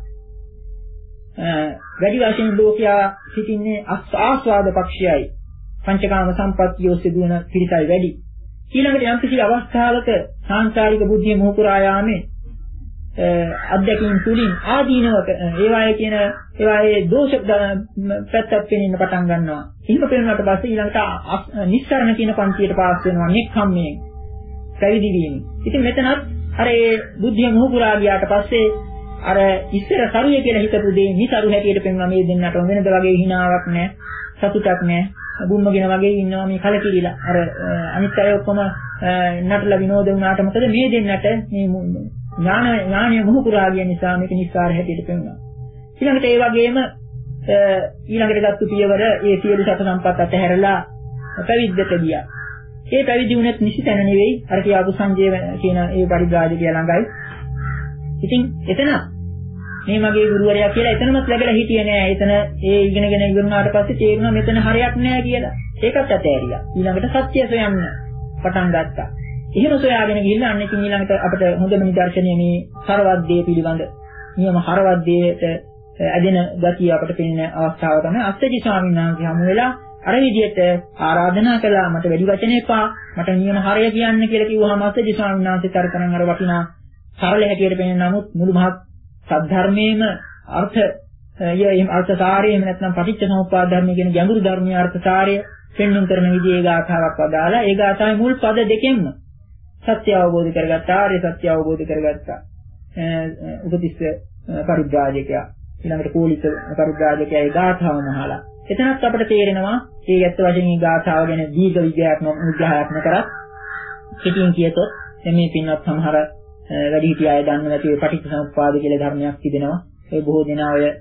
වැඩි වශයෙන් ලෝකයා සිටින්නේ ආස්වාද පක්ෂයයි. පංචකාම සම්පත්තිය ඔස්සේ දුවන පිරිසයි වැඩි. ඊළඟට යම් කිසි අවස්ථාවක සාංශාරික බුද්ධිය මොහුකුරා යාමේ අධ්‍යක්ෂින් තුලින් ආදීනවක ඒවායේ කියන ඒවායේ දෝෂ පැත්තක් පෙනෙන්න පටන් ගන්නවා. එහෙම පෙනුනට පස්සේ ඊළඟට නිස්සරණ කියන පන්තියට පාස් වෙනවා නෙක්ඛම්මයෙන් පැවිදි වීම. ඉතින් මෙතනත් අර ඒ බුද්ධිය මොහුකුරා ගියාට පස්සේ අර ඉස්සර සරුය කියලා හිතපු දේ නිසරු හැටියට පෙන්වනවා මේ දෙන්නට වෙනද වගේ හිණාවක් නැහැ සතුටක් නැහැ බුම්මගෙන වගේ ඉන්නවා මේ කලකිරිලා අර අනිත් අය ඔක්කොම නටලා විනෝද වුණාට මොකද මේ දෙන්නට මේ ඥාන ඥානය මොහුකුරා ගිය නිසා මේක නිස්සාර හැටියට පෙන්වනවා ඊළඟට ඒ වගේම ඊළඟට ගත්තු පියවර ඒ සියලු සත සම්පත් අතහැරලා පැවිද්දට ගියා ඒ පැවිදි වුණත් නිසි තැන නෙවෙයි අර කියාපු සංජීව කියන ඒ පරිබ්‍රාජකයා ළඟයි ඉතින් එතන මේ මගේ ගුරුවරයා කියලා එතනමත් läගලා හිටියේ නෑ. එතන ඒ ඉගෙනගෙන ඉවරුනාට පස්සේ තේරුණා මෙතන හරයක් නෑ කියලා. ඒකත් ඇතෑරියා. ඊළඟට සත්‍ය සොයන්න පටන් ගත්තා. එහෙම සොයාගෙන ගිහිල්ලා අන්න ඉතින් ඊළඟට අපිට හොඳම නිදර්ශනය මේ හරවද්දේ පිළිබඳ නියම හරවද්දේට ඇදෙන ගතිය අපිට පෙනෙන අවස්ථාව තමයි අස්සජි ස්වාමීන් වහන්සේ හමු වෙලා අර විදිහට ආරාධනා කළා මට වැඩි වචන එපා. මට නියම හරය කියන්න කියලා කිව්වහම අස්සජි ස්වාමීන් වහන්සේ තරතරන් අර වටිනා සරල හැටියට පෙනෙන නමුත් මුළු මහත් සද්ධර්මයේම අර්ථ යෙම අර්ථකාරය එහෙම නැත්නම් පටිච්චසමුප්පාද ධර්මයේ කියන ගැඹුරු ධර්මීය අර්ථකාරය පෙන්වන්න කරන විදිහේ ගාථාවක් වදාලා ඒ ගාථාවේ මුල් පද දෙකෙන්ම සත්‍ය අවබෝධ කරගත්තා ආර්ය සත්‍ය අවබෝධ කරගත්තා උපතිස්ස පරිබ්‍රාජකයා ඊළඟට කෝලිත පරිබ්‍රාජකයා ඒ ගාථාවම අහලා එතනත් අපිට තේරෙනවා මේ ඇත්ත වශයෙන් මේ ගාථාව ගැන දීර්ඝ විග්‍රහයක් විග්‍රහයක් නොකරත් කෙටියෙන් කියතොත් මේ පින්වත් සමහර වැඩි හිටිය අය දන්නේ නැති ඒ පටිච්චසමුප්පාද කියලා ධර්මයක් තිබෙනවා. ඒ බොහෝ දෙනා ඔය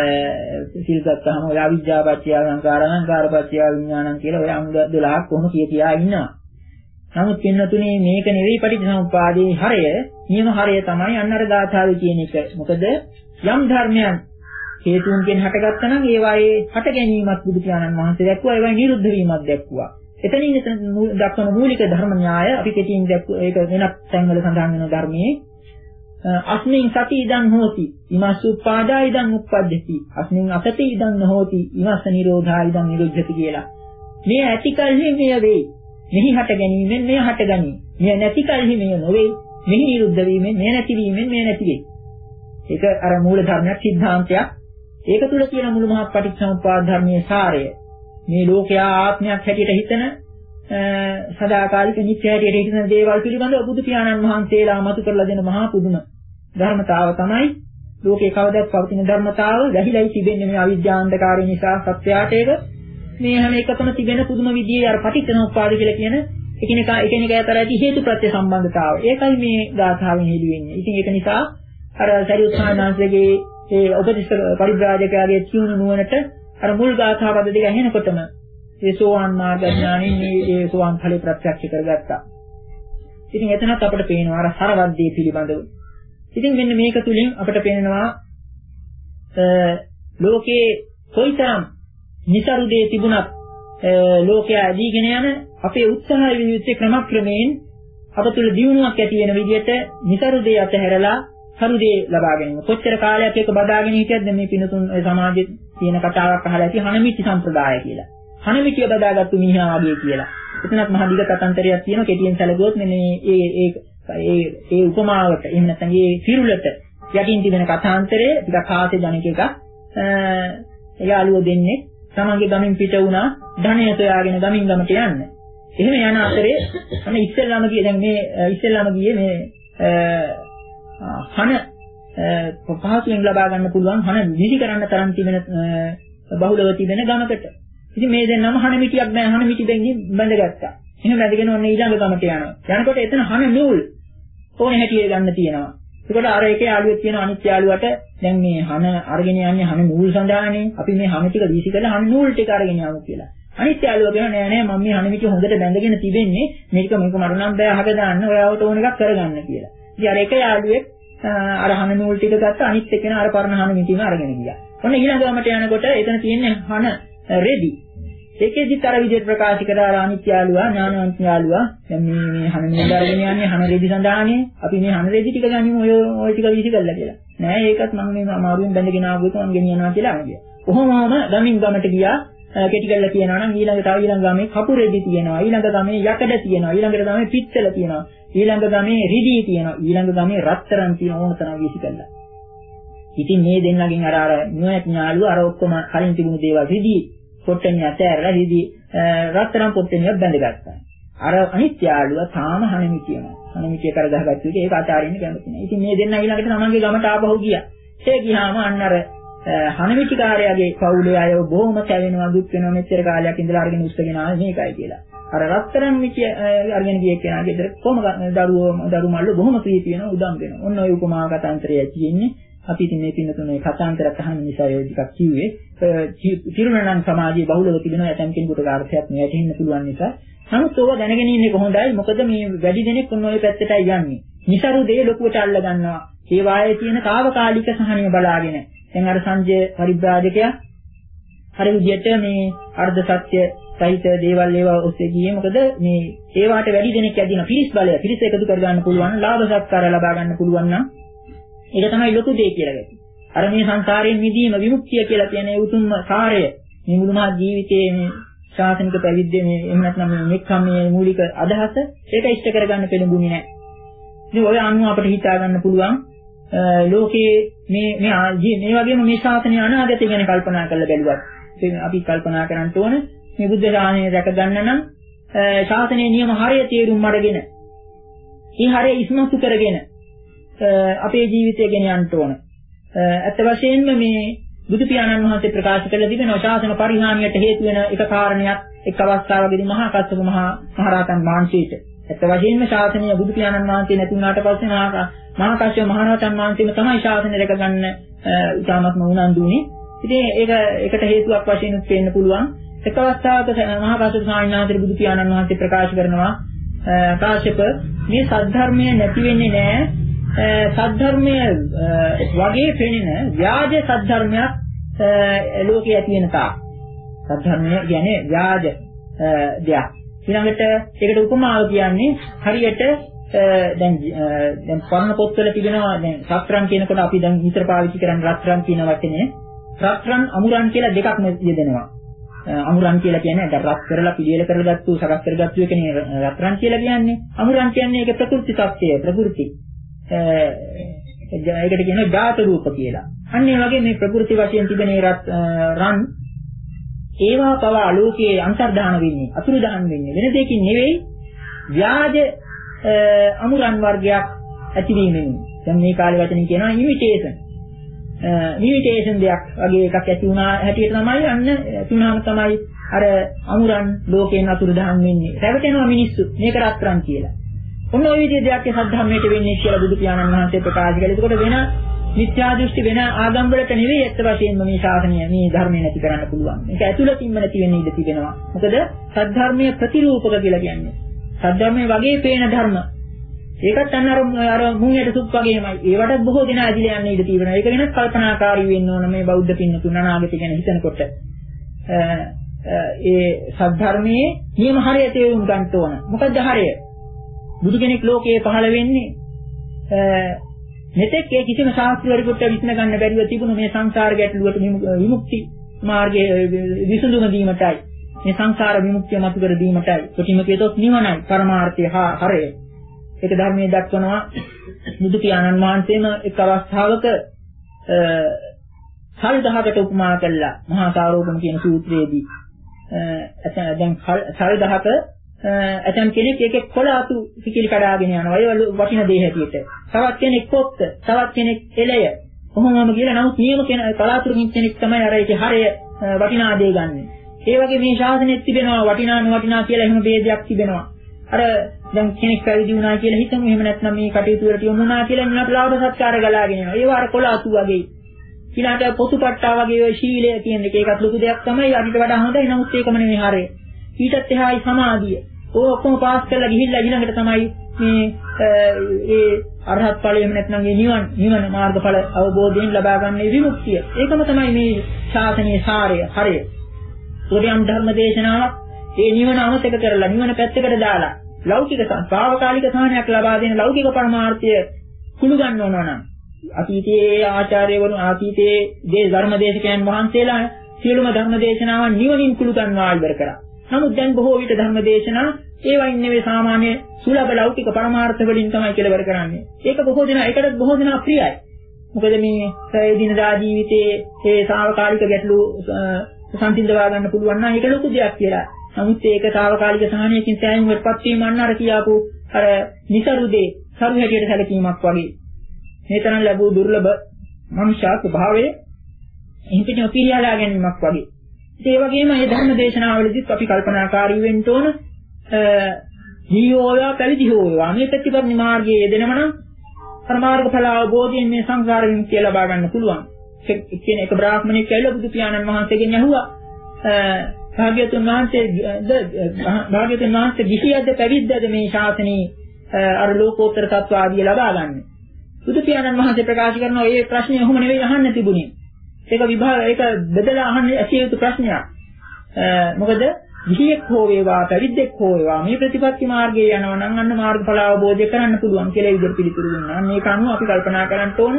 සිල් ගත්තාම ඔය අවිජ්ජාපච්චය සංකාර සංකාරපච්චය විඥානං කියලා ඔය අංග දොළහක් කොහොම කිය කියා ඉන්නවා. නමුත් පින්නතුනේ මේක නෙවෙයි පටිච්චසමුප්පාදේ හරය. නියම හරය තමයි අන්නර ගාථාවේ කියන එක. මොකද යම් ධර්මයන් හේතුන්ගෙන් හටගත්තා නම් ඒවායේ හට ගැනීමත් බුදු පියාණන් වහන්සේ දැක්වුවා. ඒවායේ නිරුද්ධ වීමත් දැක්වුවා. එතනින් දක්වන මූලික ධර්ම න්‍යාය අපි කෙටියෙන් දැක්ක ඒක වෙනත් තැන්වල සඳහන් වෙන ධර්මයේ අස්මින් සති ඉදං හෝති ඉමස් උපාදා ඉදං උප්පද්දති අස්මින් අසති ඉදං නොහෝති ඉමස් නිරෝධා ඉදං නිරුද්ධති කියලා මේ ඇති කල්හි මෙය වෙයි මෙහි හට ගැනීමෙන් මෙය හට ගනී මෙය නැති කල්හි මෙය නොවේ මෙහි නිරුද්ධ වීමෙන් මෙය නැති වීමෙන් මෙය නැති වෙයි ඒක අර මූල ධර්මයක් සිද්ධාන්තයක් ඒක තුල තියෙන මුළු මහත් පටිච්චසමුප්පාද ධර්මයේ සාරය මේ ලෝකයා ආත්මයක් හැටියට හිතන සදාකාලික නිත්‍ය හැටියට හිතන දේවල් පිළිබඳව බුදු පියාණන් වහන්සේලා මතු කරලා දෙන මහා පුදුම ධර්මතාව තමයි ලෝකේ කවදාවත් පවතින ධර්මතාව වැහිලායි තිබෙන්නේ මේ අවිද්‍යාන්ධකාරය නිසා සත්‍යයට ඒක මේ හැම එකතම තිබෙන පුදුම විදියේ අර පටිච්චසමුප්පාද කියලා කියන එකිනෙකා එකිනෙකා අතර ඇති හේතු ප්‍රත්‍ය සම්බන්ධතාව. ඒකයි මේ ගාථාවෙන් හෙළි වෙන්නේ. ඉතින් ඒක නිසා අර සරියුත් සානාංශගේ ඒ උපදිස්ස පරිබ්‍රාජකයාගේ තියුණු නුවණට අර මුල් ගාථා පද දෙක ඇහෙනකොටම ඒ සෝවාන් මාර්ග ඥානින් මේ ඒ සෝවාන් ඵලෙ ප්‍රත්‍යක්ෂ කරගත්තා. ඉතින් එතනත් අපිට පේනවා අර සරවද්දේ පිළිබඳව. ඉතින් මෙන්න මේක තුලින් අපිට පේනවා ලෝකේ කොයිතරම් නිසරු දේ තිබුණත් ලෝකයේ ඇදීගෙන යන අපේ උත්සාහය විවිධ ක්‍රමක්‍රමයෙන් අප තුළ දියුණුවක් ඇති වෙන විදිහට නිසරු දේ අතහැරලා සරු දේ ලබා ගැනීම. කොච්චර කාලයක් ඒක බදාගෙන හිටියද මේ පිනතුන් සමාජයේ තියෙන කතාවක් අහලා ඇති හනමිටි සම්ප්‍රදාය කියලා. හනමිටිය බදාගත්තු මිනිහා වගේ කියලා. එතනත් මහ දිග කතන්දරයක් තියෙනවා කෙටියෙන් සැලකුවොත් මේ ඒ ඒ ඒ ඒ උපමාවට එහෙම නැත්නම් ඒ සිරුලට යටින් තිබෙන කතාන්තරය ටිකක් ආසේ ජනක එකක්. යාළුවෝ දෙන්නේ තමන්ගේ ගමින් පිට වුණා ධනය සොයාගෙන ගමින් ගමට යන්න. එහෙම යන අතරේ අන්න ඉස්සෙල්ලාම ගියේ දැන් මේ ඉස්සෙල්ලාම ගියේ මේ හන පහසුවෙන් ලබා ගන්න පුළුවන් හන විසි කරන්න තරම් තිබෙන බහුලව තිබෙන ගමකට. ඉතින් මේ දෙන්නම හන මිටියක් බෑ හන මිටි දෙන්නේ බැඳගත්තා. එහෙම බැඳගෙන ඔන්න ඊළඟ ගමට යනවා. යනකොට එතන හන නූල් ඕනේ හැටියට ගන්න තියෙනවා. ඒකට අර එකේ යාළුවෙක් කියන අනිත් යාළුවට දැන් මේ හන අරගෙන යන්නේ හන නූල් සඳහානේ. අපි මේ හන ටික වීසි කරලා හන නූල් ටික අරගෙන යමු කියලා. අනිත් යාළුවා කියනවා නෑ නෑ මම මේ හන මිටි හොඳට බැඳගෙන තිබෙන්නේ මේක මේක මරුණම් බෑ අහක දාන්න ඔයාවට ඕන එකක් කරගන්න කියලා. ඉතින් අර එක යාළුවෙක් අර හන නූල් ටික ගත්ත අනිත් එක්කෙනා අර පරණ හන මිටිම අරගෙන ගියා. ඔන්න ඊළඟ ගමට යනකොට එතන තියෙන්නේ හන රෙදි. ඒකෙදිත් අර විදිහට ප්‍රකාශ කරලා අර අනිත් යාළුවා ඥානවන්ත යාළුවා දැන් මේ මේ හන නූල් අරගෙන යන්නේ හන රෙදි සඳහානේ. අපි මේ හන රෙදි ටික ගනිමු ඔය ඔය ටික වීසි කරලා කියලා. නෑ ඒකත් මම මේ අමාරුවෙන් බැඳගෙන ආවොත් මම ගෙනියනවා කියලා අහනවා. කොහොමම ගමින් ගමට ගියා. කෙටි කරලා කියනවා නම් ඊළඟ තව ඊළඟ ගමේ කපුරෙදි තියෙනවා ඊළඟ ගමේ යකඩ තියෙනවා ඊළඟට ගමේ පිත්තල තියෙනවා ඊළඟ ගමේ රිදී තියෙනවා ඊළඟ ගමේ රත්තරන් තියෙන ඕන තරම් වීසි කළා. ඉතින් මේ දෙන්නගෙන් අර අර නුවණක් ඥාළුව අර ඔක්කොම කලින් තිබුණු දේවල් රිදී පොට්ටෙන් ඇතෑරලා රිදී රත්තරන් පොට්ටෙනියක් බැඳගත්තා. අර අනිත් යාළුව තාම හනෙමි කියනවා. හනෙමිකේ කරගහගත්තු විදිහ ඒක අතාරින්න කැමති නෑ. ඉතින් මේ දෙන්න ඊළඟට තමන්ගේ ගමට ආපහු ගියා. ඒ ගියාම අන්න අර හනමිටිකාරයාගේ පවුලේ අය බොහොම කැවෙනවා දුක් වෙනවා මෙච්චර කාලයක් ඉඳලා අරගෙන උස්සගෙන ආවේ මේකයි කියලා. අර රත්තරන් මිටිය අරගෙන ගිය කෙනා ගෙදර කොහොම දරුවෝ දරු මල්ල බොහොම ප්‍රීති වෙනවා උදම් වෙනවා. ඔන්න ඔය උපමා කතාන්තරය තියෙන්නේ. අපි ඉතින් මේ පින්නතුනේ කතාන්තරත් අහන්න නිසා ඒ ටිකක් කිව්වේ. තිරුණනම් සමාජයේ බහුලව තිබෙනවා ඇතම් කෙනෙකුට ආර්ථිකයක් මෙහෙටින්න පුළුවන් නිසා. නමුත් ඕවා දැනගෙන ඉන්නේ කොහොඳයි. මොකද මේ වැඩි දෙනෙක් ඔන්න ඔය පැත්තටයි යන්නේ. නිසරු දේ ලොකුවට අල්ල ගන්නවා. ඒ වායේ තියෙන తాවකාලික සහනය බලාගෙන දැන් අර සංජය පරිබ්‍රාජකයා හරි විදියට මේ අර්ධ සත්‍ය සහිත දේවල් ඒවා ඔස්සේ ගියේ මොකද මේ ඒවාට වැඩි දෙනෙක් ඇදින පිරිස් බලය පිරිස එකතු කර ගන්න පුළුවන් ලාභ සත්කාර ලබා ගන්න පුළුවන් නම් ඒක තමයි ලොකු දේ කියලා ගත්තේ. අර මේ සංසාරයෙන් මිදීම විමුක්තිය කියලා කියන ඒ උතුම්ම සාරය මේ මුළු මහත් ජීවිතයේ මේ ශාසනික පැවිද්දේ මේ එහෙම නැත්නම් මේ මෙක්කම්මේ මූලික අදහස ඒක ඉෂ්ට කරගන්න පෙළඹුණේ නැහැ. ඉතින් ඔය අනුව අපිට හිතා ගන්න පුළුවන් ලෝකයේ මේ මේ මේ වගේම මේ ශාසනය අනාගතය ගැන කල්පනා කරලා බැලුවත් අපි කල්පනා කරන්න ඕන මේ බුද්ධ ශාසනය රැක ගන්න නම් ශාසනයේ නියම හරය තේරුම් අරගෙන ඒ හරය ඉස්මතු කරගෙන අපේ ජීවිතය ගෙන යන්න ඕන. අත් වශයෙන්ම මේ බුදු පියාණන් වහන්සේ ප්‍රකාශ කළ තිබෙනවා ශාසන පරිහානියට හේතු වෙන එක කාරණයක් එක් අවස්ථාවකදී මහා කස්සප මහා මහරහතන් වහන්සේට අත් වශයෙන්ම ශාසනය බුදු පියාණන් වහන්සේ නැති වුණාට පස්සේ මහා මහා කස්සප මහරහතන් වහන්සේම තමයි ශාසනය රැක ගන්න ඉතාමත්ම උනන්දු වුණේ. ඉතින් ඒක ඒකට හේතුවක් වශයෙන් උත් වෙන්න පුළුවන්. එක අවස්ථාවක මහා කස්සප ස්වාමීන් වහන්සේ බුදු පියාණන් වහන්සේ ප්‍රකාශ කරනවා කාශ්‍යප මේ සද්ධර්මය නැති වෙන්නේ නැහැ. සද්ධර්මය වගේ පෙනෙන ව්‍යාජ සද්ධර්මයක් ලෝකයේ ඇති වෙන තාක්. සද්ධර්මය කියන්නේ ව්‍යාජ දෙයක්. ඊළඟට ඒකට උපමාව කියන්නේ හරියට දැන් දැන් පරණ පොත්වල තිබෙනවා දැන් රත්රන් කියනකොට අපි දැන් විතර පාවිච්චි කරන්නේ රත්රන් කියන වචනේ. රත්රන් අමුරන් කියලා දෙකක් යෙදෙනවා. අමුරන් කියලා කියන්නේ දැන් රත් කරලා පිළියෙල කරගත්තු සකස් කරගත්තු එකනේ රත්රන් කියලා කියන්නේ. අමුරන් කියන්නේ ඒක ප්‍රකෘති tattya ප්‍රකෘති. ඒකට කියනවා ධාතු රූප කියලා. අන්න ඒ වගේ මේ ප්‍රകൃති වශයෙන් තිබෙන රන් ඒවා පව ආලෝකයේ අන්තර්ධාන වෙන්නේ අතුරුදහන් වෙන්නේ වෙන දෙයකින් නෙවෙයි ව්‍යාජ අමුරන් වර්ගයක් ඇතිවීමෙන්. දැන් මේ කාලේ වචනින් කියනවා ඉමිටේෂන්. ඉමිටේෂන් දෙයක් වගේ එකක් ඇති වුණා හැටියට තමයි අන්න තුනම තමයි අර අමුරන් ලෝකයෙන් අතුරුදහන් වෙන්නේ. රැවටෙනවා මිනිස්සු මේක රත්රන් කියලා. ඔන්න ඔය විදිහේ දෙයක් සද්ධර්මයට වෙන්නේ කියලා බුදු පියාණන් වහන්සේ ප්‍රකාශ කළා. ඒකට වෙන මිත්‍යා දෘෂ්ටි වෙන ආගම් වලට නෙවෙයි ඇත්ත වශයෙන්ම මේ ශාසනය මේ ධර්මය නැති කරන්න පුළුවන්. මේක ඇතුළතින්ම නැති වෙන්න ඉඩ තිබෙනවා. මොකද සද්ධර්මයේ ප්‍රතිරූපක කියලා කියන්නේ. සද්ධර්මයේ වගේ පේන ධර්ම ඒකත් අන්න අර අර මුංගයට සුප් වගේමයි. ඒවටත් බොහෝ දෙනා ඇදිලා යන්න ඉඩ තියෙනවා. ඒක ගැන කල්පනාකාරී වෙන්න ඕන මේ බෞද්ධ පින්නතුන් අනාගතය ගැන හිතනකොට. ඒ සද්ධර්මයේ නියම හරය තේරුම් ගන්න ඕන. මොකද්ද හරය? බුදු කෙනෙක් ලෝකයේ පහළ වෙන්නේ මෙතෙක් ඒ කිසිම ශාස්ත්‍රවලට විසඳ ගන්න බැරිව තිබුණු මේ සංසාර ගැටලුවට විමුක්ති මාර්ගයේ විසඳුම දීමටයි. මේ සංසාර විමුක්තිය මතු කර දීමටයි. කොටිම කියතොත් නිවනයි පරමාර්ථය හරය. ඒක ධර්මයේ දක්වනවා බුදු පියාණන් වහන්සේම එක් අවස්ථාවක සල් දහකට උපමා කළා මහා සාරෝපම කියන සූත්‍රයේදී. දැන් සල් දහක ඇතම් කෙනෙක් එක එක් කොළ අතු පිකිලි කඩාගෙන යනවා. ඒ වටින දේ හැටියට. තවත් කෙනෙක් පොත්ත, තවත් කෙනෙක් එළය. කොහොමම කියලා නමුත් නියම කෙනෙක් කලාතුරකින් කෙනෙක් තමයි අර ඒකේ හරය වටිනා දේ ගන්නෙ. ඒ වගේ මේ ශාසනයෙත් තිබෙනවා වටිනා නොවටිනා කියලා එහෙම ભેදයක් තිබෙනවා. අර දැන් කෙනෙක් පැවිදි වුණා කියලා හිතමු. එහෙම නැත්නම් මේ කටයුතු වලට යොමු වුණා කියලා නිලට ලාභ සත්කාර ගලාගෙන යනවා. ඒවා අර කොළ අතු වගේ. ඊළඟට පොතුපට්ටා වගේ ඔය ශීලය කියන එක ඒකත් ලොකු දෙයක් තමයි. අනිත් වඩා හොඳයි. නමුත් ඒකම නෙමෙයි හරය. ඊටත් එහායි සමාධිය. ඔය ඔක්කොම පාස් කරලා ගිහිල්ලා ඊළඟට තමයි මේ ඒ අරහත් ඵලයම නැත්නම් මේ නිවන් නිවන මාර්ගඵල අවබෝධයෙන් ලබා ගන්න විමුක්තිය. ඒකම තමයි මේ ශාසනයේ සාරය හරය. උදයන් ධර්ම දේශනාවක් ඒ නිවන අමතක කරලා නිවන පැත්තකට දාලා ලෞකික සාවකාලික සාහනයක් ලබා දෙන ලෞකික පරමාර්ථය කුළු ගන්නවනවා නම් අතීතයේ ආචාර්යවරු අතීතයේ දේ ධර්ම දේශකයන් වහන්සේලා සියලුම ධර්ම දේශනාවන් නිවනින් කුළු ගන්නවා ඉවර කරා. නමුත් දැන් බොහෝ විට ධර්ම දේශනා ඒවයින් නෙවෙයි සාමාන්‍ය සුලභ ලෞකික පරමාර්ථ වලින් තමයි කෙලවර කරන්නේ. ඒක බොහෝ දෙනා ඒකටත් බොහෝ දෙනා ප්‍රියයි. මොකද මේ දිනදා ජීවිතයේ ඒ සාවකාලික ගැටලු සංසිඳවා ගන්න පුළුවන් නම් ඒක ලොකු දෙයක් කියලා. නමුත් ඒක සාවකාලික සහනයකින් සෑහීම් වලටපත් වීම අන්න අර කියාපු අර නිසරු දේ සරු හැටියට සැලකීමක් වගේ. මේ තරම් ලැබූ දුර්ලභ මනුෂ්‍ය ස්වභාවයේ ඉන්පිටින් පිළියලා ගැනීමක් වගේ. ඒ වගේම මේ ධර්ම දේශනාවලදීත් අපි කල්පනාකාරී වෙන්න ඕන ජීවෝයා පැවිදි හෝවා මේ ප්‍රතිපත්ති මාර්ගයේ යෙදෙනම නම් පරමාර්ථඵල අවබෝධයෙන් මේ සංසාර විමුක්තිය ලබා ගන්න පුළුවන්. කියන එක බ්‍රාහ්මණෙක් කියලා බුදු පියාණන් වහන්සේගෙන් අහුවා භාග්‍යවතුන් වහන්සේ භාග්‍යවතුන් වහන්සේ ගිහියද්ද පැවිද්දද මේ ශාසනයේ අර ලෝකෝත්තර තත්ත්ව ආදිය ලබා ගන්න. බුදු පියාණන් වහන්සේ ප්‍රකාශ කරනවා මේ ප්‍රශ්නේ ඔහොම නෙවෙයි අහන්න තිබුණේ. ඒක විභාග ඒක බෙදලා අහන්නේ ඇසිය යුතු ප්‍රශ්නයක්. මොකද ගිහියෙක් හෝ වේවා පැවිද්දෙක් හෝ වේවා මේ ප්‍රතිපත්ති මාර්ගයේ යනවා නම් අන්න මාර්ගඵල අවබෝධය කරන්න පුළුවන් කියලා විදිහට පිළිතුරු දුන්නා. මේක අනුව අපි කල්පනා කරන්න ඕන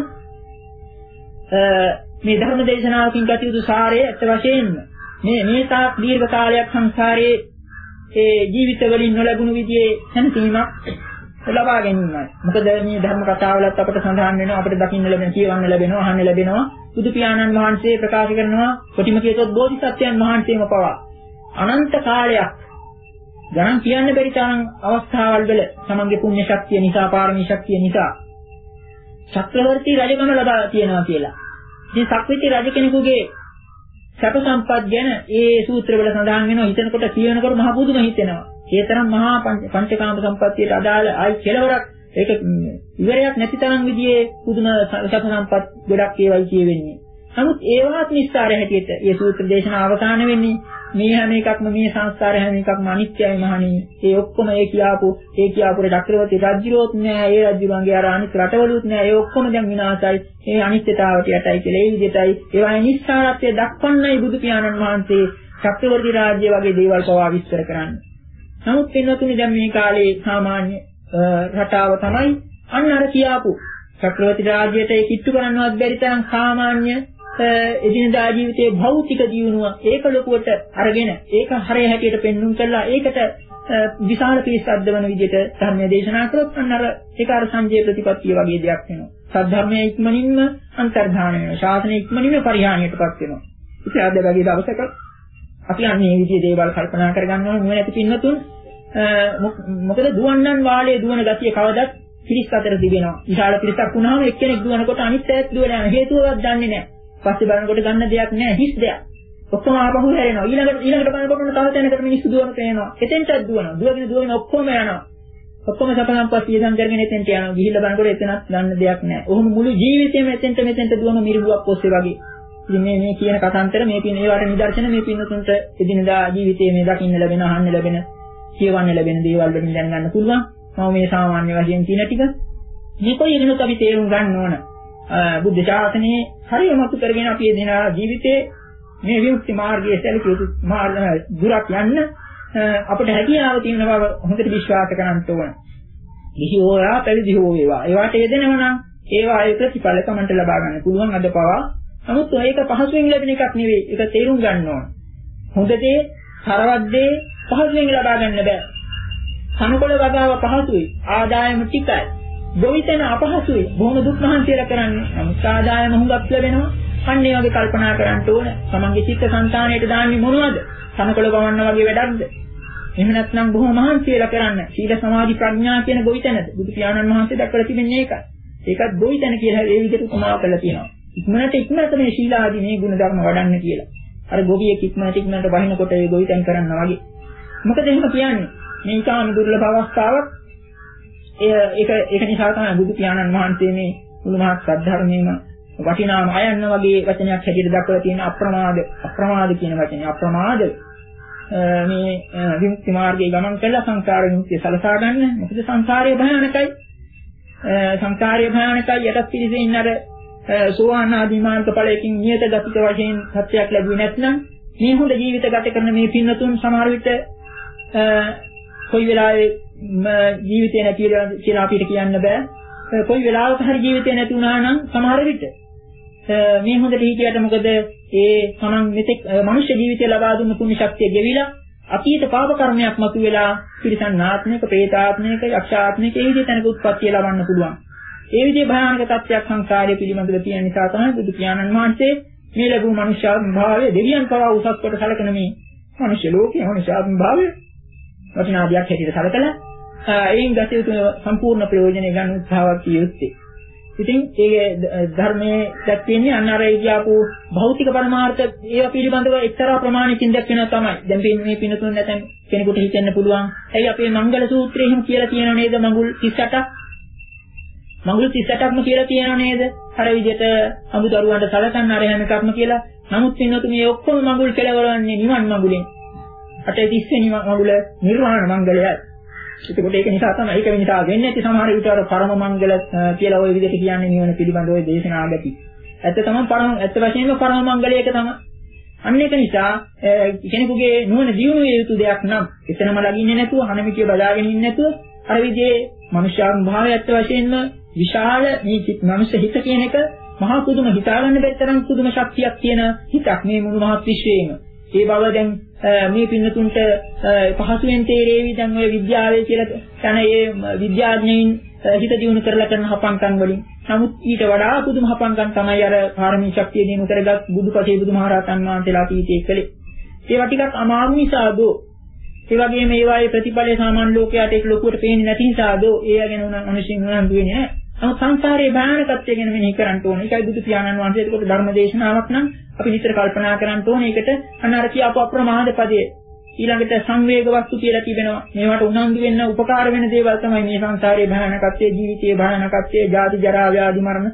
මේ ධර්ම දේශනාවකින් ගත යුතු සාරය ඇත්ත වශයෙන්ම මේ මේ තාක් දීර්ඝ කාලයක් සංසාරයේ ඒ ජීවිත වලින් නොලැබුණු විදිහේ සැනසීමක් ලබා ගැනීමයි. මොකද මේ ධර්ම කතාවලත් අපට සඳහන් වෙනවා අපිට දකින්න ලැබෙන කියවන්න ලැබෙනවා අහන්න ලැබෙනවා. බුදු පියාණන් වහන්සේ ප්‍රකාශ කරනවා කොටිම කියතොත් බෝධිසත්වයන් වහන්සේම පවා අනන්ත කාලයක් ගණන් කියන්න බැරි තරම් අවස්ථාවල් වල තමන්ගේ පුණ්‍ය ශක්තිය නිසා පාරමී ශක්තිය නිසා චක්‍රවර්ති රජකම ලබා තියෙනවා කියලා. ඉතින් සක්විති රජ කෙනෙකුගේ සැප සම්පත් ගැන ඒ සූත්‍රවල සඳහන් වෙනවා. හිතනකොට කියනකොට මහ බුදුම හිතෙනවා. ඒ තරම් මහා පංචකාම සම්පත්තියට අදාළ ආයි කෙලවරක් ඒක ඉවරයක් නැති තරම් විදිහේ පුදුම සැප සම්පත් ගොඩක් ඒවයි කියවෙන්නේ. නමුත් ඒවාත් නිස්සාරය හැටියට ඒ සූත්‍ර දේශනාව අවසාන වෙන්නේ මේ හැම එකක්ම මේ සංස්කාර හැම එකක්ම අනිත්‍යයි මහණෙනි. ඒ ඔක්කොම ඒ කියාපු ඒ කියාපු චක්‍රවර්ති රජුරොත් නෑ, ඒ රජුගන්ගේ අර අනිත් රටවලුත් නෑ. ඒ ඔක්කොම දැන් විනාශයි. ඒ අනිත්‍යතාවට යටයි කියලා ඒ විදිහටයි ඒවායේ නිස්සාරත්වය දක්වන්නයි බුදු පියාණන් වහන්සේ චක්‍රවර්ති රාජ්‍ය වගේ දේවල් පවා විස්තර කරන්නේ. නමුත් වෙනතුනේ දැන් මේ කාලේ සාමාන්‍ය රටාව තමයි අන්න අර කියාපු චක්‍රවර්ති රාජ්‍යයට ඒ කිට්ටු කරන්නවත් බැරි තරම් සාමාන්‍ය එදිනදා ජීවිතයේ භෞතික දියුණුව ඒක ලොකුවට අරගෙන ඒක හරය හැටියට පෙන්වුම් කළා. ඒකට විශාල පිළිසද්ද වෙන විදිහට ධර්මයේ දේශනා කරොත් අන්න අර ඒක අර සංජය ප්‍රතිපත්තිය වගේ දෙයක් වෙනවා. සද්ධර්මයේ ඉක්මනින්ම අන්තර්ධාන වෙනවා. ශාසනයේ ඉක්මනින්ම පරිහානියටපත් වෙනවා. ඉතින් අද වගේ දවසක අපි අන්නේ මේ විදිහේ දේවල් කල්පනා කරගන්න ඕනේ. නුවණැති පින්නතුන් මොකද දුවන්නන් වාලේ දුවන ගතිය කවදත් පිරිස් අතර තිබෙනවා. විශාල පිරිසක් වුණාම එක්කෙනෙක් දුවනකොට අනිත් අයත් දුවලා යන හේතුවවත් දන්නේ නැහැ. පස්සේ බලනකොට ගන්න දෙයක් නැහැ, හිස් දෙයක්. ඔක්කොම ආපහු හැරෙනවා. ඊළඟට ඊළඟට බලනකොට තව තැනකට මිනිස්සු දුවන පේනවා. එතෙන්ටත් දුවනවා. දුවගෙන දුවගෙන ඔක්කොම යනවා. ඔක්කොම සපසම්පත් වියදම් කරගෙන එතෙන්ට යනවා. ගිහිල්ලා බලනකොට එතනත් ගන්න දෙයක් නැහැ. ඔහොම මුළු ජීවිතේම එතෙන්ට මෙතෙන්ට දුවන මිරිඟුවක් ඔස්සේ වගේ. ඉතින් මේ මේ කියන කතාන්තර මේ පින ඒවට නිදර්ශන මේ පින්නතුන්ට එදිනදා ජීවිතයේ මේ දකින්න ලැබෙන, අහන්න ලැබෙන, කියවන්න ලැබෙන දේවල් වලින් දැනගන්න පුළුවන්. මම මේ සාමාන්‍ය වශයෙන් කියන ටික මේ කොයි එකනොත් අපි තේරුම් ගන්න ඕන. බුද්ධ ශාසනයේ හරියමතු කරගෙන අපි දින ජීවිතේ මේ විමුක්ති මාර්ගයේ සැලකිය මාර්ග දුරක් යන්න අපට හැකියාව තියෙන බව හොඳට විශ්වාස කරගන්න ඕන. ගිහි හෝයා පැවිදි හෝ වේවා. ඒවට යෙදෙනවා නම් ඒවා ඒ ප්‍රතිඵල කමන්ට ලබා ගන්න පුළුවන් අද පවා. නමුත් ඒක පහසුවෙන් ලැබෙන එකක් නෙවෙයි. ඒක තේරුම් ගන්න ඕන. හොඳ දේ, හරවත් දේ පහසුවෙන් ලබා ගන්න බෑ. සනුකොළ වගාව පහසුයි. ආදායම ටිකයි. ගොවිතැන අපහසුයි. බොහොම දුක් මහන්සියලා කරන්නේ. නමුත් ආදායම හුඟක් ලැබෙනවා. අන්න ඒ වගේ කල්පනා කරන්න ඕන. තමන්ගේ චිත්ත සංතානයට දාන්නේ මොනවද? සනුකොළ වවන්න වගේ වැඩක්ද? එහෙම නැත්නම් බොහොම මහන්සියලා කරන්න. සීල සමාධි ප්‍රඥා කියන ගොවිතැනද? බුදු පියාණන් වහන්සේ දක්වලා තිබෙන්නේ ඒකයි. ඒකත් ගොවිතැන කියලා ඒ විදිහට උපමා කරලා තියෙනවා. ඉක්මනට ඉක්මනට මේ ශීලාදී මේ ගුණ ධර්ම වඩන්න කියලා. අර ගොවියෙක් ඉක්මනට ඉක්මනට වහිනකොට ඒ ගොවිතැන් කරන්න වගේ. මොකද එහෙම කියන්නේ? මේ ඉතාම දුර්ලභ අවස්ථාවක්. ඒක ඒක නිසා තමයි බුදු පියාණන් වහන්සේ මේ මුළු මහත් සද්ධර්මයේම වටිනාම අයන්න වගේ වචනයක් හැටියට දක්වලා තියෙන අප්‍රමාද අප්‍රමාද කියන වචනේ. අප්‍රමාද මේ විමුක්ති මාර්ගයේ ගමන් කළා සංසාර විමුක්තිය සලසා ගන්න. මොකද සංසාරයේ භයානකයි. සංසාරයේ භයානකයි යටත් පිළිසෙන්න අර සෝවාන් ආදී මාර්ග ඵලයකින් නියත ගතික වශයෙන් සත්‍යයක් ලැබුවේ නැත්නම් මේ හොඳ ජීවිත ගත කරන මේ පින්නතුන් සමහර විට කොයි වෙලාවෙ ජීවිතේ නැති කියලා අපිට කියන්න බෑ. කොයි වෙලාවක හරි ජීවිතේ නැති වුණා නම් සමහර විට මේ හොඳට හිතියට මොකද ඒ තමන් මෙතෙක් මනුෂ්‍ය ජීවිතය ලබා දුන්න පුණ්‍ය ශක්තිය ගෙවිලා අතීත පාප කර්මයක් මතුවලා පිරිසන් ආත්මික, ප්‍රේතාත්මික, යක්ෂාත්මික ඒ විදිහට තනක උත්පත්තිය ලබන්න පුළුවන්. ඒ විදිහේ භයානක තත්ත්වයක් සංසාරයේ පිළිබඳව තියෙන නිසා තමයි බුදු පියාණන් වහන්සේ මේ ලැබූ මනුෂ්‍යාත්ම භාවය දෙවියන් පවා උසස් කොට සැලකෙන මේ මනුෂ්‍ය ලෝකයේ මනුෂ්‍යාත්ම භාවය වටිනාදියක් හැටියට සැලකලා එයින් ගත යුතු සම්පූර්ණ ප්‍රයෝජනෙ ගන්න උත්සාහවත් යුත්තේ. ඉතින් ඒ ධර්මයේ දැක්වෙන්නේ අන්න අර කියපු භෞතික පරමාර්ථ ඒවා පිළිබඳව එක්තරා ප්‍රමාණයකින් දැක්වෙනවා තමයි. දැන් මේ පිනතුන් නැතන් කෙනෙකුට හිතෙන්න පුළුවන්. ඇයි අපේ මංගල සූත්‍රයේ එහෙම කියලා තියෙනව නේද මඟුල් තිස් අටක්? මඟුල් තිස් අටක්ම කියලා තියෙනව නේද? අර විදිහට අමුදරුවන්ට සලකන්න අර හැම එකක්ම කියලා. නමුත් පින්නතු මේ ඔක්කොම මඟුල් කෙලවරන්නේ නිවන් මඟුලෙන්. අටේ තිස් වෙනි මඟුල නිර්වාණ මංගලයයි. ඒකට ඒක නිසා තමයි ඒක නිසා වෙන්නේ නැති සමහර විට අර පරම මංගල කියලා ওই විදිහට කියන්නේ නිවන පිළිබඳ ওই දේශනා ගැටි. ඇත්ත තමයි පරම ඇත්ත වශයෙන්ම පරම මංගලයක තමයි. අන්න ඒක නිසා කෙනෙකුගේ නුවණ දියුණු විය යුතු දෙයක් නම් එතනම ලගින්නේ නැතුව හනමිතිය බදාගෙන ඉන්නේ නැතුව අර විදිහේ මනුෂ්‍යාත්ම භාවය ඇත්ත වශයෙන්ම විශාල මේ මනුෂ්‍ය හිත කියන එක මහා පුදුම හිතාගන්න බැරි තරම් පුදුම ශක්තියක් තියෙන හිතක් මේ මුළු මහත් විශ්වයේම. ඒ බව දැන් මේ පින්නතුන්ට පහසුවෙන් තේරෙවි. දැන් ඔය විද්‍යාවේ කියලා යන ඒ විද්‍යාඥයින් හිත දියුණු කරලා කරන හපංකම් වලින්. නමුත් ඊට වඩා පුදුම හපංකම් තමයි අර පාරමී ශක්තිය දිනු කරගත් බුදුපසේ බුදුමහරහතන් වහන්සේලා කීතේ කළේ. ඒවා ටිකක් අමාරු නිසාදෝ. ඒ වගේම ඒවායේ ප්‍රතිඵලය සාමාන්‍ය ලෝකයට ඒක ලොකුවට පේන්නේ නැති නිසාදෝ ඒ ගැන උනන් මිනිස්සුන් උනන්දු වෙන්නේ නැහැ. නමුත් සංසාරයේ භයානකත්වය ගැන මෙනෙහි කරන්න ඕනේ. ඒකයි බුදු පියාණන් වහන්සේ ඒකට ධර්ම දේශනාවක් නම් අපි නිතර කල්පනා කරන්න ඕනේ. ඒකට අනාර කියපු අප්‍රමාද පදයේ ඊළඟට සංවේග වස්තු කියලා තිබෙනවා. මේවට උනන්දු වෙන්න උපකාර වෙන දේවල් තමයි මේ සංසාරයේ භයානකත්වයේ, ජීවිතයේ භයානකත්වයේ, ජාති ජරා ව්‍යාධි මරණ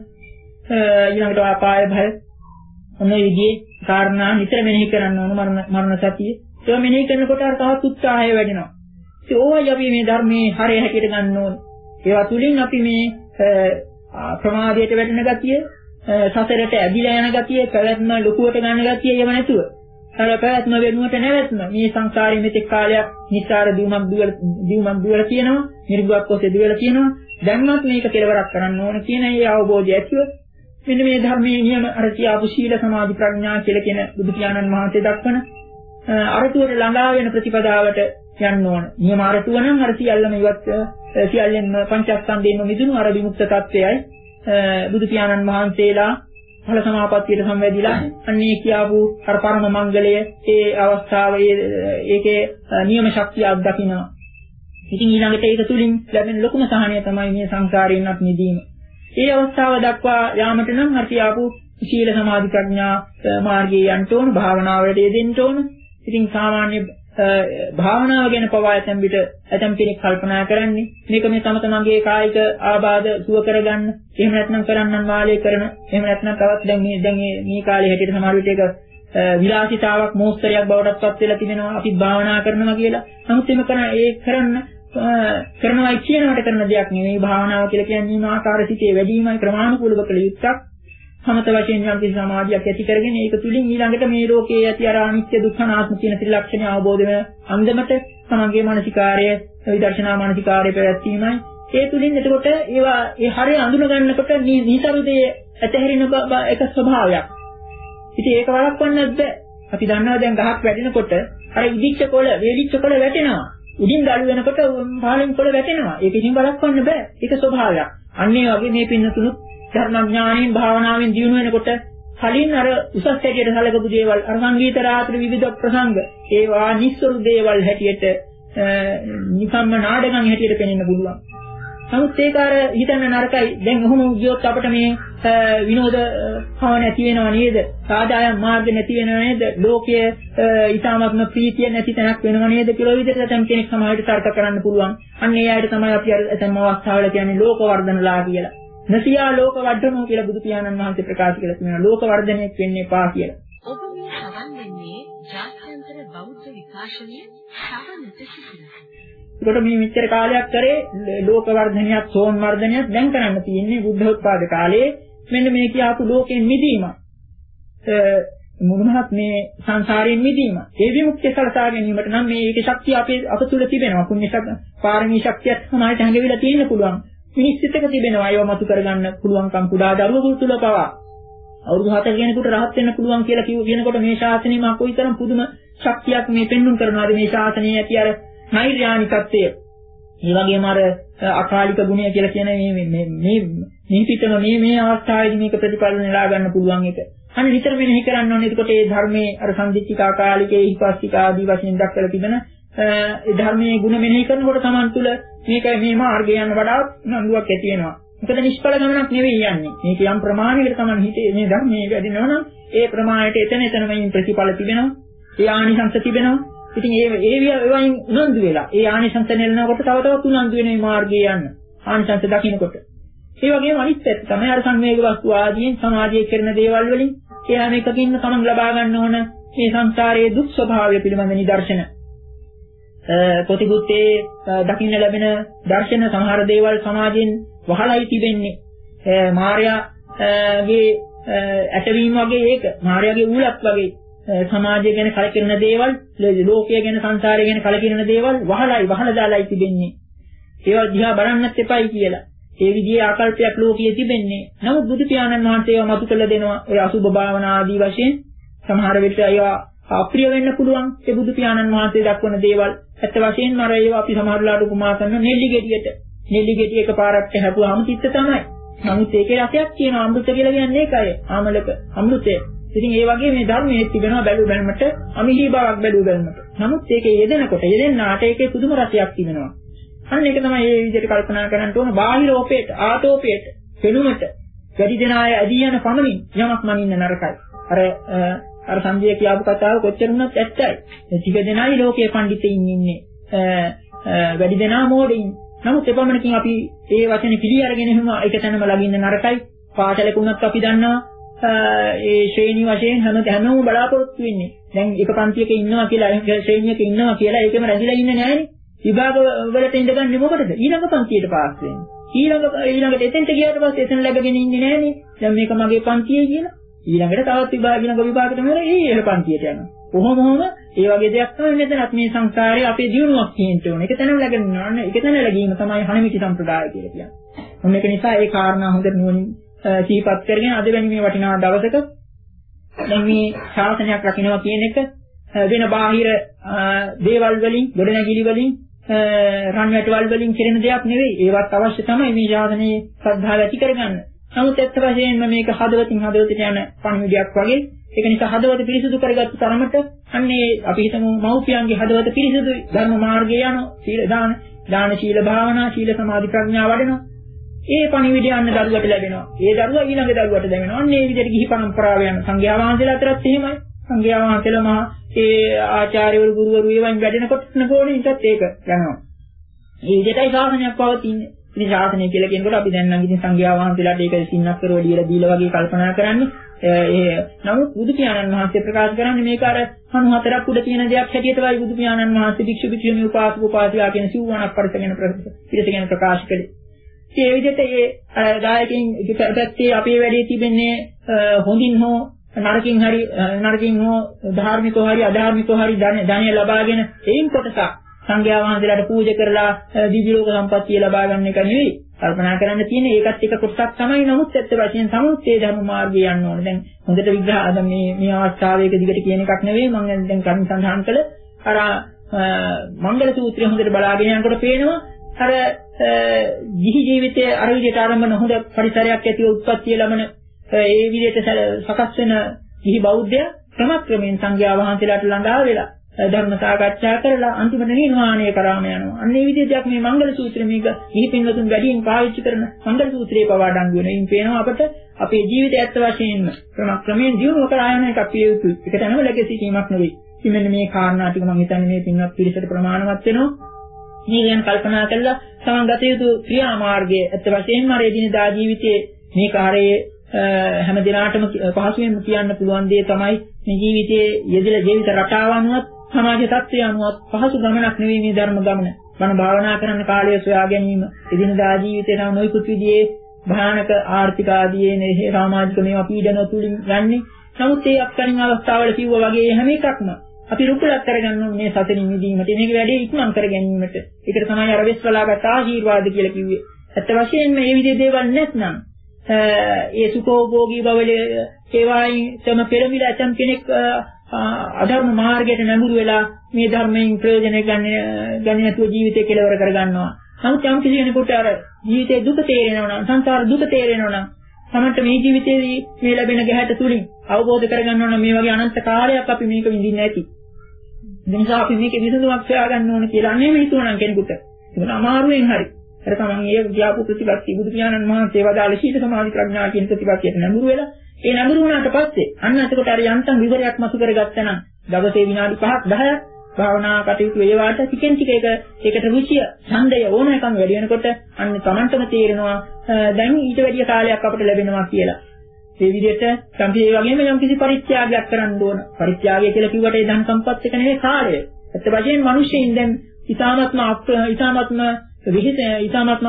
ඊළඟට අපාය භය ඔන්න විදිහේ කාරණා නිතර මෙනෙහි කරන්න ඕන. මරණ මරණ සතිය ඒක මෙනෙහි කරනකොට අර තවත් උත්සාහය වැඩෙනවා. ඒ ඕවයි අපි මේ ධර්මයේ හරය හැටියට ගන්න ඕනේ. ඒවා තුලින් අපි මේ ප්‍රමාදයට වැටෙන ගතිය, සසරට ඇදිලා යන ගතිය, පැවැත්ම ලොකුවට ගන්න ගතිය ඒව නැතුව අර පැවැත්ම වෙනුවට නැවැත්ම මේ සංසාරයේ මෙතෙක් කාලයක් නිස්සාර දියුමක් දුවල දියුමක් දුවල තියෙනවා, නිර්ගුවක් ඔස්සේ දුවල තියෙනවා. දැන්වත් මේක කෙලවරක් කරන්න ඕන කියන ඒ අවබෝධය ඇතිව මෙන්න මේ ධර්මයේ නියම අර කියාපු සීල සමාධි ප්‍රඥා කියලා කියන බුදු පියාණන් වහන්සේ දක්වන අරතුවට ළඟා වෙන ප්‍රතිපදාවට යන්න ඕන. නියම අරතුව නම් අර සියල්ලම ඉවත් සියල්ලෙන්ම පංචස්කන්ධයෙන්ම මිදුණු අර විමුක්ත tattwayයි බුදු පියාණන් වහන්සේලා ඵල සමාපත්තියට සම්වැදිලා අන්නේ කියාපු අර පරම මංගලය ඒ අවස්ථාවේ ඒකේ නියම ශක්තිය අත්දකින්නවා. ඉතින් ඊළඟට ඒක තුලින් ලැබෙන ලොකුම සහනය තමයි මේ සංසාරයෙන්වත් මිදීම. ඒ අවස්ථාව දක්වා යාමට නම් අර කියාපු සීල සමාධි ප්‍රඥා මාර්ගයේ යන්න ඕන, භාවනාවට යෙදෙන්න ඕන. ඉතින් සාමාන්‍ය භාවනාව ගැන පවා ඇතැම් විට ඇතැම් කෙනෙක් කල්පනා කරන්නේ මේක මේ තම තමන්ගේ කායික ආබාධ සුව කරගන්න, එහෙම නැත්නම් කරන්නන් වාලේ කරන, එහෙම නැත්නම් තවත් දැන් මේ දැන් මේ කාලේ හැටියට සමහර විට ඒක විලාසිතාවක් මෝස්තරයක් බවටත් පත් වෙලා තිබෙනවා අපි භාවනා කරනවා කියලා. නමුත් එimhe කරන ඒ කරන්න කරනවා කියනකට කරන දෙයක් නෙවෙයි භාවනාව කියලා කියන්නේ මේ ආකාර සිටේ වැඩිමයි ක්‍රමානුකූලව කළ යුත්තක්. සමත වශයෙන් යම් කිසි සමාධියක් ඇති කරගෙන ඒක තුලින් ඊළඟට මේ ලෝකයේ ඇති අර අනිත්‍ය දුක්ඛ අනාත්ම කියන ත්‍රිලක්ෂණය අවබෝධ වෙන අන්දමට තමන්ගේ මානසිකාර්ය විදර්ශනා මානසිකාර්ය පැවැත්වීමයි. ඒ තුලින් එතකොට ඒවා ඒ හරිය අඳුන ගන්නකොට නිසරුදේ ඇතහැරින එක ස්වභාවයක්. ඉතින් ඒක වළක්වන්නත් බෑ. අපි දන්නවා දැන් ගහක් වැඩෙනකොට අර ඉදිච්ච කොළ, වේලිච්ච කොළ වැටෙනවා. උඩින් දළු වෙනකොට පහළින් කොළ වැටෙනවා. ඒක ඉතින් වළක්වන්න බෑ. ඒක ස්වභාවයක්. අන්න ඒ වගේ මේ පින්නතුණුත් ධර්මඥානයෙන් භාවනාවෙන් දියුණු වෙනකොට කලින් අර උසස් හැටියට සැලකපු දේවල් අර සංගීත රාත්‍රි විවිධ ප්‍රසංග ඒවා නිස්සරු දේවල් හැටියට නිකම්ම නාඩගම් හැටියට පෙනෙන්න පුළුවන්. නමුත් ඒක අර හිතන්න නරකයි. දැන් ඔහොම ගියොත් අපිට මේ විනෝද භව නැති වෙනව නේද? සාදායම් මාර්ග නැති වෙනව නේද? ලෝකයේ ඊටාත්ම ප්‍රීතිය නැති තැනක් වෙනව නේද කියලා විදිහට දැන් කෙනෙක් සමාජයට තර්ක කරන්න පුළුවන්. අන්න ඒ අයට තමයි අපි අර තම අවස්ථාවල කියන්නේ ලෝක වර්ධනලා කියලා. නසියා ලෝක වර්ධනෝ කියලා බුදු පියාණන් වහන්සේ ප්‍රකාශ කළා තියෙනවා. ලෝක වර්ධනයක් වෙන්න එපා කියලා. ඔබ මේ සවන් දෙන්නේ ජාත්‍යන්තර බෞද්ධ විකාශනයේ ශ්‍රවණත සිසිලස. ඒකට මේ මෙච්චර කාලයක් කරේ ලෝක වර්ධනයක් සෝන් වර්ධනයක් දැන් කරන්න තියෙන්නේ බුද්ධෝත්පාද කාලයේ මෙන්න මේ කියාපු ලෝකෙන් මිදීම. මුගමහත් මේ සංසාරයෙන් මිදීම. ඒ විමුක්තිය සලසා ගැනීමට නම් මේ ඒකේ ශක්තිය අපේ අප තුල තිබෙනවා. පුණ්‍ය ශක්තිය, පාරමී ශක්තියත් සමාජයට හැඟවිලා තියෙන්න පුළුවන්. මිනිස්සිතක තිබෙනවා. ඒව මතු කරගන්න පුළුවන්කම් කුඩා දරුවෙකු තුල පවා. අවුරුදු හතක කෙනෙකුට රහත් වෙන්න පුළුවන් කියලා කිව්ව කියනකොට මේ ශාසනය මා කොයිතරම් පුදුම ශක්තියක් මේ පෙන්වන්න කරනවාද මේ ශාසනයේ ඇති අර නෛර්යානිකත්වය. ඒ වගේම අර අකාලික ගුණය කියලා කියන මේ මේ මේ මේ පිටම මේ මේ අවස්ථාවේදී මේක ප්‍රතිඵල නෙලා ගන්න පුළුවන් එක. අන්න විතර මෙනෙහි කරන්න ඕනේ. එතකොට මේ ධර්මයේ අර සම්දිත්තිකා කාලිකේ හිපස්තික ආදී වශයෙන් දක්වලා තිබෙන ඒ ධර්මයේ ගුණ මෙනෙහි කරනකොට Taman තුල මේක මේ මාර්ගය යන වඩා නන්දුවක් ඇති වෙනවා. මොකද නිෂ්ඵල ගමනක් නෙවෙයි යන්නේ. මේක යම් ප්‍රමාණයකට Taman හිතේ මේ ධර්මයේ වැඩිනවා නම් ඒ ප්‍රමාණයට එතන එතනම ප්‍රතිඵල තිබෙනවා. ඒ ආනිසංස තිබෙනවා. ඉතින් ඒ ඒ වයින් උනන්දු වෙලා ඒ ආනිසංස නෙලනකොට තව තවත් උනන්දු වෙන මේ මාර්ගයේ යන්න. ආනිසංස දකින්නකොට. ඒ වගේම අනිත් පැත්ත තමයි අර සංවේග වස්තු ආදීන් සමාජයේ කරන දේවල් වලින් එයා මේකකින් Taman ලබා ගන්න ඕන මේ සංසාරයේ දුක් ස්වභාවය පිළිබඳ නිදර්ශන. ප්‍රතිබුත්තේ දකින්න ලැබෙන දර්ශන සමහර දේවල් සමාජයෙන් වහලයි තිබෙන්නේ. මායාගේ ඇටවීම වගේ ඒක මායාගේ ඌලක් වගේ සමාජය ගැන කලකිරෙන දේවල්, ලෝකය ගැන සංසාරය ගැන කලකිරෙන දේවල් වහලයි වහලා දාලායි තිබෙන්නේ. ඒවා දිහා බලන්නත් එපයි කියලා. ඒ විදිහේ ආකල්පයක් ලෝකයේ තිබෙන්නේ. නමුත් බුදු පියාණන් වහන්සේ ඒවා මතු කළ දෙනවා. ඔය අසුභ භාවනා ආදී වශයෙන් සමහර විට ඒවා අප්‍රිය වෙන්න පුළුවන්. ඒ බුදු පියාණන් වහන්සේ දක්වන දේවල් ඇත්ත වශයෙන්ම අර ඒවා අපි සමහරලාට උපමා කරන නෙල්ලි ගෙඩියට. නෙල්ලි ගෙඩිය එකපාරක් හැපුවාම තිත්ත තමයි. නමුත් ඒකේ රසයක් තියෙනවා. අමෘත කියලා කියන්නේ ඒකයි. ආමලක අමෘතය. ඉතින් ඒ වගේ මේ ධර්මයේ තිබෙනවා බැලු බැලමට අමිහි බවක් බැලු බැලමට. නමුත් ඒකේ යෙදෙනකොට යෙදෙන්නාට ඒකේ පුදුම රසයක් තිබෙනවා. අන්න ඒක තමයි මේ විදිහට කල්පනා කරන්න ඕන. බාහිර ඕපේට, ආටෝපේට, පෙනුමට වැඩි දෙනාය ඇදී යන පමණින් යමක් මනින්න නරකයි. අර අර සංජය කියාපු කතාව කොච්චර වුණත් ඇත්තයි. ටික දෙනයි ලෝකයේ පඬිතෙයින් ඉන්නේ. වැඩි දෙනා මෝඩයින්. නමුත් එපමණකින් අපි ඒ වචනේ පිළි අරගෙන එහෙම එක තැනම ළඟින්න නරකයි. පාසලකුණත් අපි දන්නවා ඒ ශ්‍රේණි වශයෙන් හැම හැමෝම බලාපොරොත්තු වෙන්නේ. දැන් එක පන්තියක ඉන්නවා කියලා ශ්‍රේණියක ඉන්නවා කියලා ඒකෙම රැඳිලා ඉන්නේ නැහැනේ. විභාග වලට ඉඳගන්නේ මොකටද? ඊළඟ පන්තියට පාස් වෙන්න. ඊළඟ ඊළඟට එතෙන්ට ගියාට පස්සේ එතන läගගෙන ඉන්නේ නැහැනේ. දැන් මේක මගේ පන්තිය කියලා. ඊළඟට තවත් විභාග ඊළඟ විභාගයට මෙහෙර ඊළඟ පන්තියට යනවා. කොහොම හොම ඒ වගේ දෙයක් තමයි මෙතනත් මේ සංසාරයේ අපේ දියුණුවක් තියෙන්න ඕනේ. ඒක තැනම läගෙන යනවා. ඒක තැන läගීම තමයි හණමිටි සම්ප්‍රදාය කියලා කියන්නේ. මොන මේක නිසා ඒ කාරණා හොඳට නුවණින් සීපත් කරගෙන අද වැනි මේ වටිනා දවසක දැන් මේ ශාසනයක් රකින්නවා කියන එක වෙන බාහිර දේවල් වලින් ගොඩනැගිලි වලින් රන් වැටවල් වලින් කෙරෙන දෙයක් නෙවෙයි. ඒවත් අවශ්‍ය තමයි මේ ශාසනයේ ශ්‍රද්ධාව ඇති කරගන්න. නමුත් ඇත්ත වශයෙන්ම මේක හදවතින් හදවතට යන පණිවිඩයක් වගේ. ඒක නිසා හදවත පිරිසුදු කරගත්තු තරමට අන්නේ අපි හිතමු මව්පියන්ගේ හදවත පිරිසුදු ධර්ම මාර්ගයේ යන සීල දාන දාන සීල භාවනා සීල සමාධි ප්‍රඥා වඩනවා. ඒ පණිවිඩය අන්න දරුවට ලැබෙනවා. ඒ දරුවා ඊළඟ දරුවට දැනෙනවා. අන්න ඒ විදිහට ගිහි පරම්පරාව යන සංඝයා වහන්සේලා අතරත් එහෙමයි. සංඝයා වහන්සේලා මහා ඒ ආචාර්යවරු ගුරුවරු ඒවන් වැඩෙනකොට නගෝනේ ඉතත් ඒක යනවා. මේ විදිහටයි ශාසනයක් පවතින්නේ. ඉතින් ශාසනය කියලා කියනකොට අපි දැන් නම් ඉතින් සංඝයා වහන්සේලාට ඒක සින්නක් කරව දීලා දීලා වගේ කල්පනා කරන්නේ. ඒ නමුත් බුදු පියාණන් වහන්සේ ප්‍රකාශ කරන්නේ මේක අර කණු හතරක් උඩ තියෙන දෙයක් හැටියටයි බුදු පියාණන් වහන්සේ භික්ෂු භික්ෂුණී උපාසක උපාසිකා කියන සිව්වණක් පරිසගෙන පිළිසගෙන ප්‍රකාශ කළේ. ඒ විදිහට ඒ දායකයන් පැත්තේ අපේ වැඩේ තිබෙන්නේ හොඳින් හෝ නරකින් හරි නරකින් හෝ ධාර්මිකව හරි අධාර්මිකව හරි ධනය ලබාගෙන එයින් කොටසක් සංඝයා වහන්සේලාට පූජා කරලා දිව්‍ය ලෝක සම්පත්තිය ලබා ගන්න එක නෙවෙයි. කල්පනා කරන්න තියෙන්නේ ඒකත් එක කොටසක් තමයි. නමුත් ඇත්ත වශයෙන් සමුච්ඡේද ධර්ම මාර්ගය යන්න ඕනේ. දැන් හොඳට විග්‍රහ අද මේ මේ අවස්ථාවේක දිගට කියන එකක් නෙවෙයි. මම දැන් කර්ම සඳහන් කළ අර මංගල සූත්‍රය හොඳට බලාගෙන යනකොට පේනවා අර ගිහි ජීවිතයේ අර විදිහට ආරම්භන හොඳ පරිසරයක් ඇතිව උත්පත්ති ලැබෙන ඒ විදිහට සකස් වෙන ගිහි බෞද්ධය ක්‍රමක්‍රමයෙන් සංඝයා වහන්සේලාට ළඟා වෙලා ධර්ම සාකච්ඡා කරලා අන්තිමට නිර්වාණය කරාම යනවා. අන්න ඒ විදිහට මේ මංගල සූත්‍රය මේක ගිහි පින්වතුන් වැඩියෙන් පාවිච්චි කරන මංගල සූත්‍රයේ පවා අඩංගු වෙන. ඉන් පේනවා අපට අපේ ජීවිතය ඇත්ත වශයෙන්ම ක්‍රමක්‍රමයෙන් දියුණුව කරා යන එකක් පිය යුතුයි. ඒක තමයි ලැබෙ සිටීමක් නෙවෙයි. ඉතින් මෙන්න මේ කාරණා ටික මම හිතන්නේ මේ පින්වත් පිරිසට ප්‍රමාණවත් වෙනවා. මේ ගැන කල්පනා කරලා සමගත යුතු ක්‍රියා මාර්ගයේ ඇත්ත වශයෙන්ම අර එදිනදා ජීවිතයේ මේ කාර්යයේ හැම දිනාටම පහසුවෙන්ම කියන්න පුළුවන් දේ තමයි මේ ජීවිතයේ යෙදලා ජීවිත රටාව අනුවත් සමාජ තත්ත්වය අනුවත් පහසු ගමනක් නෙවෙයි මේ ධර්ම ගමන. මම භාවනා කරන කාලය සොයා ගැනීම එදිනදා ජීවිතේ නම් නොයෙකුත් විදිහේ භයානක ආර්ථික ආදී මේ සමාජික මේවා පීඩන තුලින් යන්නේ. නමුත් ඒ අත්කරින් අවස්ථාවල කිව්වා වගේ හැම එකක්ම අපි රුකුලක් කරගන්න ඕනේ මේ සතරින් මිදීමට. මේක වැඩි ඉක්මන් කර ගැනීමට. ඒකට තමයි අර වෙස්වලාගත් ආශිර්වාද කියලා කිව්වේ. ඇත්ත වශයෙන්ම මේ විදිහේ දේවල් නැත්නම් ඒ සුඛෝභෝගී බවලේ ඒවායින් තම පෙරමිල ඇතම් කෙනෙක් අධර්ම මාර්ගයට නැඹුරු වෙලා මේ ධර්මයෙන් ප්‍රයෝජන ගන්න ගන්නේ නැතුව ජීවිතේ කෙලවර කර ගන්නවා. නමුත් යම් කිසි කෙනෙකුට අර ජීවිතේ දුක තේරෙනවා නම් සංසාර දුක තේරෙනවා නම් තමන්ට මේ ජීවිතේදී මේ ලැබෙන ගැහැට තුලින් අවබෝධ කරගන්න ඕන මේ වගේ අනන්ත කාලයක් අපි මේක විඳින්න ඇති. ඒ නිසා අපි මේකේ විසඳුමක් හොයා ගන්න ඕන කියලා අනේ මේ හිතුවනම් කෙනෙකුට. ඒක අමාරුවෙන් හරි. අර තමන් ඒ ගියාපු ප්‍රතිපත්ති බුදු පියාණන් වහන්සේ වදාළ සීල සමාධි ප්‍රඥා කියන ප්‍රතිපත්තියට නැඹුරු වෙලා ඒ නැඹුරු වුණාට පස්සේ අන්න එතකොට අර යන්තම් විවරයක් මතු කරගත්තා නම් දවසේ විනාඩි පහක් දහයක් භාවනා කටයුතු වේවාට ටිකෙන් ටික ඒක ඒකට රුචිය ඡන්දය ඕනෑකම් වැඩි වෙනකොට අන්න තමන්ටම තේරෙනවා දැන් ඊට වැඩි කාලයක් අපිට ලැබෙනවා කියලා. ඒ විදිහට සම්පේ වගේම යම් කිසි පරිත්‍යාගයක් කරන්න ඕන. පරිත්‍යාගය කියලා කිව්වට ඒ ධන සම්පත් එක නෙවෙයි කාර්යය. ඒත් වශයෙන් මිනිස්සුන් දැන් ඊ타ත්ම ඊ타ත්ම විහිද ඊ타ත්ම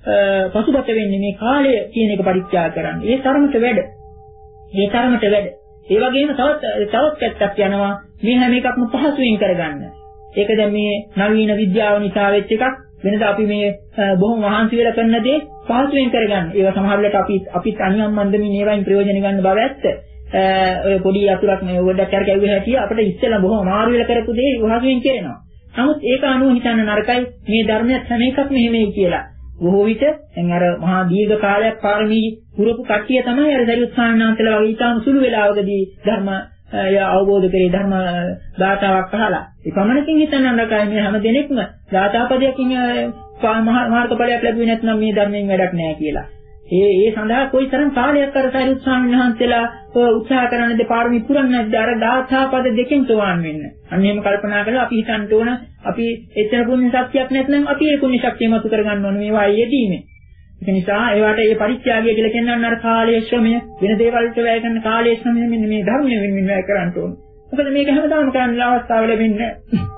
පසුබට වෙන්නේ මේ කාලය කියන එක පරිත්‍යාග කරන්න. ඒ තරමට වැඩ. ඒ තරමට වැඩ. ඒ වගේම තවත් තවත් පැත්තක් යනවා මේ හැම එකක්ම පහසුවෙන් කරගන්න. ඒක දැන් මේ නවීන විද්‍යාව නිසා වෙච්ච එකක්. වෙනද අපි මේ බොහොම මහන්සි වෙලා කරන දේ පහසුවෙන් කරගන්න. ඒවා සමහර වෙලාවට අපි අපිත් අනියම් මන්දමින් ඒවායින් ප්‍රයෝජන ගන්න බව ඇත්ත. ඔය පොඩි අතුරක් මේ වඩක් කර කැවුවේ හැටි අපිට ඉස්සෙල්ලා බොහොම අමාරු වෙලා කරපු දේ පහසුවෙන් කරනවා. නමුත් ඒක අනුව හිතන්න නරකයි මේ ධර්මයක් හැම එකක්ම එහෙමයි කියලා. බොහෝ විට දැන් අර මහා දීර්ඝ කාලයක් පාරමී පුරපු කට්ටිය තමයි අර දරියුත් සාන්නාන්තලා වගේ ඊටාම සුළු වෙලාවකදී ධර්ම අවබෝධ කරේ ධර්ම ධාතාවක් අහලා. ඒ පමණකින් හිතන්න නරකයි මේ හැම දෙනෙක්ම ධාතාපදයකින් මාර්ගඵලයක් ලැබුවේ නැත්නම් මේ ධර්මයෙන් වැඩක් නැහැ කියලා. ඒ ඒ සඳහා කොයිතරම් කාලයක් අර දරියුත් සාන්නාන්තලා උත්සාහ කරනද පාරමී පුරන්නේ නැද්ද අර ධාතාපද දෙකෙන් තෝරන් වෙන්න. අන්න එහෙම කල්පනා කරලා අපි හිතන්න ඕන අපි එතන පුණ්‍ය ශක්තියක් නැත්නම් අපි ඒ පුණ්‍ය ශක්තිය මතු කරගන්න ඕන මේවා යෙදීමේ. ඒක නිසා ඒවට ඒ පරිත්‍යාගය කියලා කියන්නේ අර කාලයේ ශ්‍රමය වෙන දේවල් වලට වැය කරන කාලයේ ශ්‍රමය මෙන්න මේ ධර්මයෙන් වෙන වැය කරන්න ඕන. මොකද මේක හැමදාම කරන්න අවස්ථාව ලැබෙන්නේ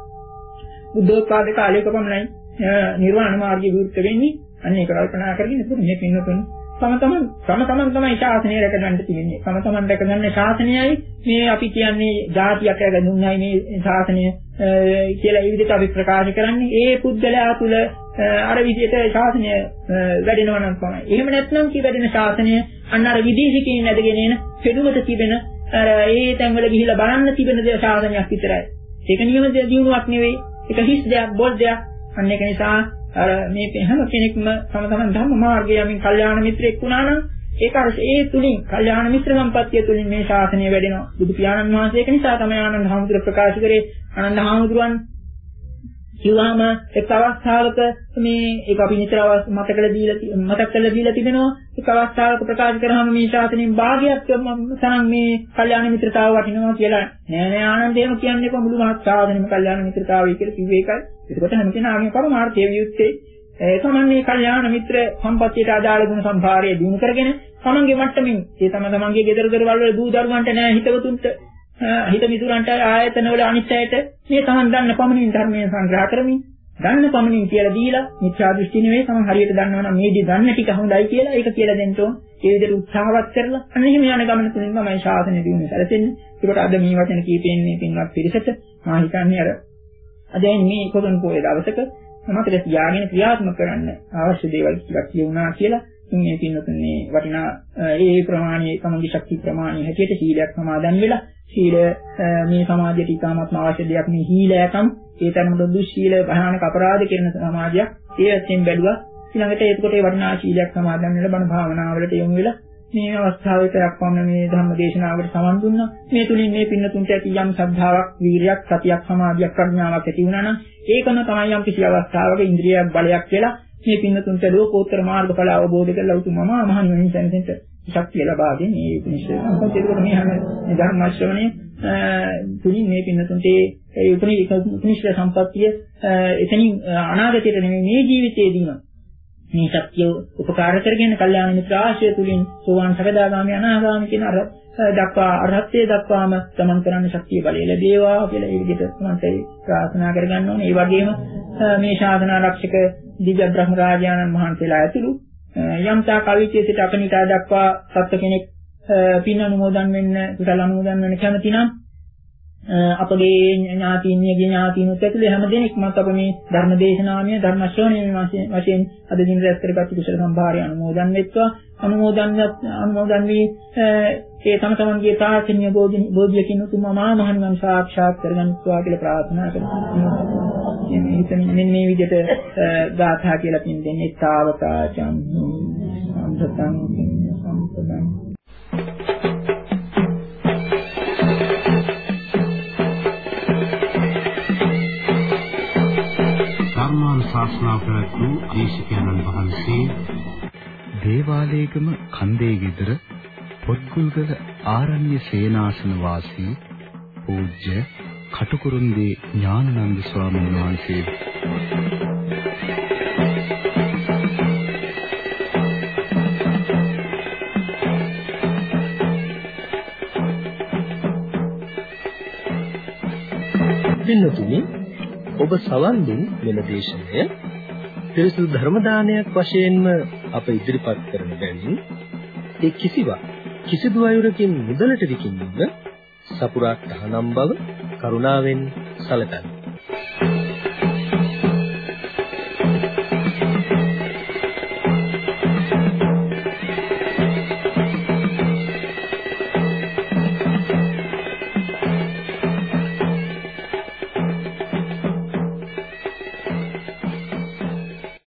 බුද්ධෝත්පාද කාලයක පමණයි නිර්වාණ මාර්ගය විවෘත වෙන්නේ. අන්න ඒක කල්පනා කරගෙන ඉතින් මේ පින්නතුන් තම තමන් තම තමන් තමයි ශාසනය රැකගන්න තියෙන්නේ. තම තමන් රැකගන්න ශාසනයයි මේ අපි කියන්නේ ජාතියක් රැකගන්නුයි මේ ශාසනය කියලා ඒ විදිහට අපි ප්‍රකාශ කරන්නේ. ඒ පුද්ගලයා තුළ අර විදිහට ශාසනය වැඩෙනවා නම් තමයි. එහෙම නැත්නම් කී වැඩෙන ශාසනය අන්න අර විදේශිකයින් නැදගෙන එන පෙනුමට තිබෙන අර ඒ තැන්වල ගිහිලා බලන්න තිබෙන දේ ශාසනයක් විතරයි. ඒක නියම දියුණුවක් නෙවෙයි. ඒක හිස් දෙයක්, බොල් දෙයක්. අන්න ඒක නිසා අර මේ හැම කෙනෙක්ම තම තමන් ධර්ම මාර්ගයේ යමින් කල්යාණ මිත්‍රෙක් වුණා නම් ඒක අර ඒ තුලින් කල්යාණ මිත්‍ර සම්පත්තිය තුලින් මේ ශාසනය වැඩෙනවා. බුදු පියාණන් වහන්සේ ඒක නිසා තමයි ආනන්ද හාමුදුරුවෝ ප්‍රකාශ කරේ. ආනන්ද හාමුදුරුවන් කිව්වම එක් අවස්ථාවක මේ ඒක අපි නිතර මතක කරලා දීලා මතක කරලා දීලා තිබෙනවා. එක් අවස්ථාවක ප්‍රකාශ කරාම මේ ශාසනයෙන් භාගයක් තරම් මේ කල්යාණ මිත්‍රතාව වටිනවා කියලා. නෑ නෑ ආනන්ද එහෙම කියන්නේ කොහොමද මුළු මහත් ශාසනෙම කල්යාණ මිත්‍රතාවයි කියලා කිව්වේ ඒකයි. ඒකට හැම කෙනාගේම පරමාර්ථය වියුත්තේ ඒ තමන්ගේ කල්යාණ මිත්‍ර සම්පත්තියට අදාළ ගුණ සම්භාරය දිනු කරගෙන තමන්ගේ මට්ටමින් ඒ තම තමන්ගේ ගෙදර දොරවල් වල දූ දරුවන්ට නෑ හිතවතුන්ට හිත මිතුරන්ට ආයතන වල අනිත්‍යයට මේ තමන් දන්න පමණින් ධර්මයේ සංග්‍රහ කරමින් දන්න පමණින් කියලා දීලා මිත්‍යා දෘෂ්ටි නෙවෙයි තමන් හරියට දන්නවනම් මේ දි දන්න ටික හොඳයි කියලා ඒක කියලා දෙන්න ඕන. ඒ විදිහට උත්සාහවත් කරලා අන්න එහෙම යන ගමන තුලින් තමයි ශාසනය දියුණු කරන්නේ. ඒකට අද මේ වචන කීපෙන් මේ පින්වත් පිරිසට මා හිතන්නේ අර අද මේ කොටන් පොයේ දවසක මතක තියාගෙන ක්‍රියාත්මක කරන්න අවශ්‍ය දේවල් ටිකක් කියුණා කියලා මේ පින්නතුනේ වටිනා ඒ ප්‍රමාණයේ තමන්ගේ ශක්ති ප්‍රමාණය හැටියට සීලයක් සමාදන් වෙලා සීල මේ සමාජයට ඉතාමත්ම අවශ්‍ය දෙයක් මේ හීලයකම් ඒ තරමට දුස්සීල භයානක අපරාධ කරන සමාජයක් ඒ අතෙන් බැලුවා ඊළඟට ඒකට ඒ වටිනා සීලයක් සමාදන් වෙලා බණ භාවනාවලට යොමු වෙලා මේ අවස්ථාවේ කරක්වන්න මේ ධර්ම දේශනාවකට සමන් දුන්නා මේ තුලින් මේ පින්නතුන්ට ඇති යම් ශ්‍රද්ධාවක් වීරියක් සතියක් සමාධියක් ප්‍රඥාවක් ඇති වුණා නම් ඒකම තමයි යම් කිසි අවස්ථාවක ඉන්ද්‍රියක් බලයක් වෙලා මේ පින්නතුන්ට ලෝකෝත්තර මාර්ගඵල අවබෝධ කරලා උතුම් මම මහණෙනි සැනසෙන්න ශක්තිය ලබා දෙන මේ උපනිෂද් මොකද ඒකට මේ හැම ධර්ම ශ්‍රවණය තුලින් මේ පින්නතුන්ට ඒ උපනිෂද් සම්පත්තිය එතනින් අනාගතයට නෙමෙයි මේ ජීවිතයේදීම මේ ශක්තිය උපකාර කරගෙන කල්යාණ මිත්‍ර ආශ්‍රය තුලින් සෝවාන් සකදාගාමී අනාගාමී කියන අර දක්වා අරහත්ත්වයට දක්වාම ගමන් කරන්න ශක්තිය බලය ලැබේවා කියලා ඒ විදිහට මම ප්‍රාර්ථනා කරගන්න ඕනේ. ඒ වගේම මේ ශාසන ආරක්ෂක දිව්‍ය බ්‍රහ්ම රාජානන් වහන්සේලා ඇතුළු යම් තා කවිචේ සිට අපනිතා දක්වා සත්ව කෙනෙක් පින් අනුමෝදන් වෙන්න කුසල අනුමෝදන් වෙන්න කැමති නම් අපගේ ඥාතින්ගේ ඥාතිනුත් ඇතුළේ හැම දෙනෙක්ම අප මේ ධර්ම දේශනාමය ධර්ම ශ්‍රවණයේ වශයෙන් අද දින රැස් කරගත් කුසල සම්භාරය අනුමෝදන් වෙත්වා අනුමෝදන් අනුමෝදන් වී ඒ තම තමන්ගේ ප්‍රාර්ථනීය බෝධියකින් උතුම් මහා මහණන් සාක්ෂාත් කරගන්නවා කියලා ප්‍රාර්ථනා කරනවා. මේ හිතෙන් මෙන්න මේ විදිහට ගාථා කියලා පින් දෙන්නේ තාවකාචම් සම්පතං සම්පතං ධර්මාන් ශාස්ත්‍රා ප්‍රතු දේශකයන්න් වහන්සේ දේවාලේගම කන්දේ ගෙදර පොත්ගුල්ගල ආරණ්‍ය සේනාසන වාසී පූජ්‍ය කටුකුරුන්දී ඥානানন্দ ස්වාමීන් වහන්සේ පින්නතුනි ඔබ සවන් දුන් මෙම දේශනය පිරිසුදු ධර්ම දානයක් වශයෙන්ම අප ඉදිරිපත් කරන බැවින් ඒ කිසිවක් කිසිදු අයුරකින් මුදලට විකිණීම සපුරා තහනම් බව කරුණාවෙන් සැලකන්න.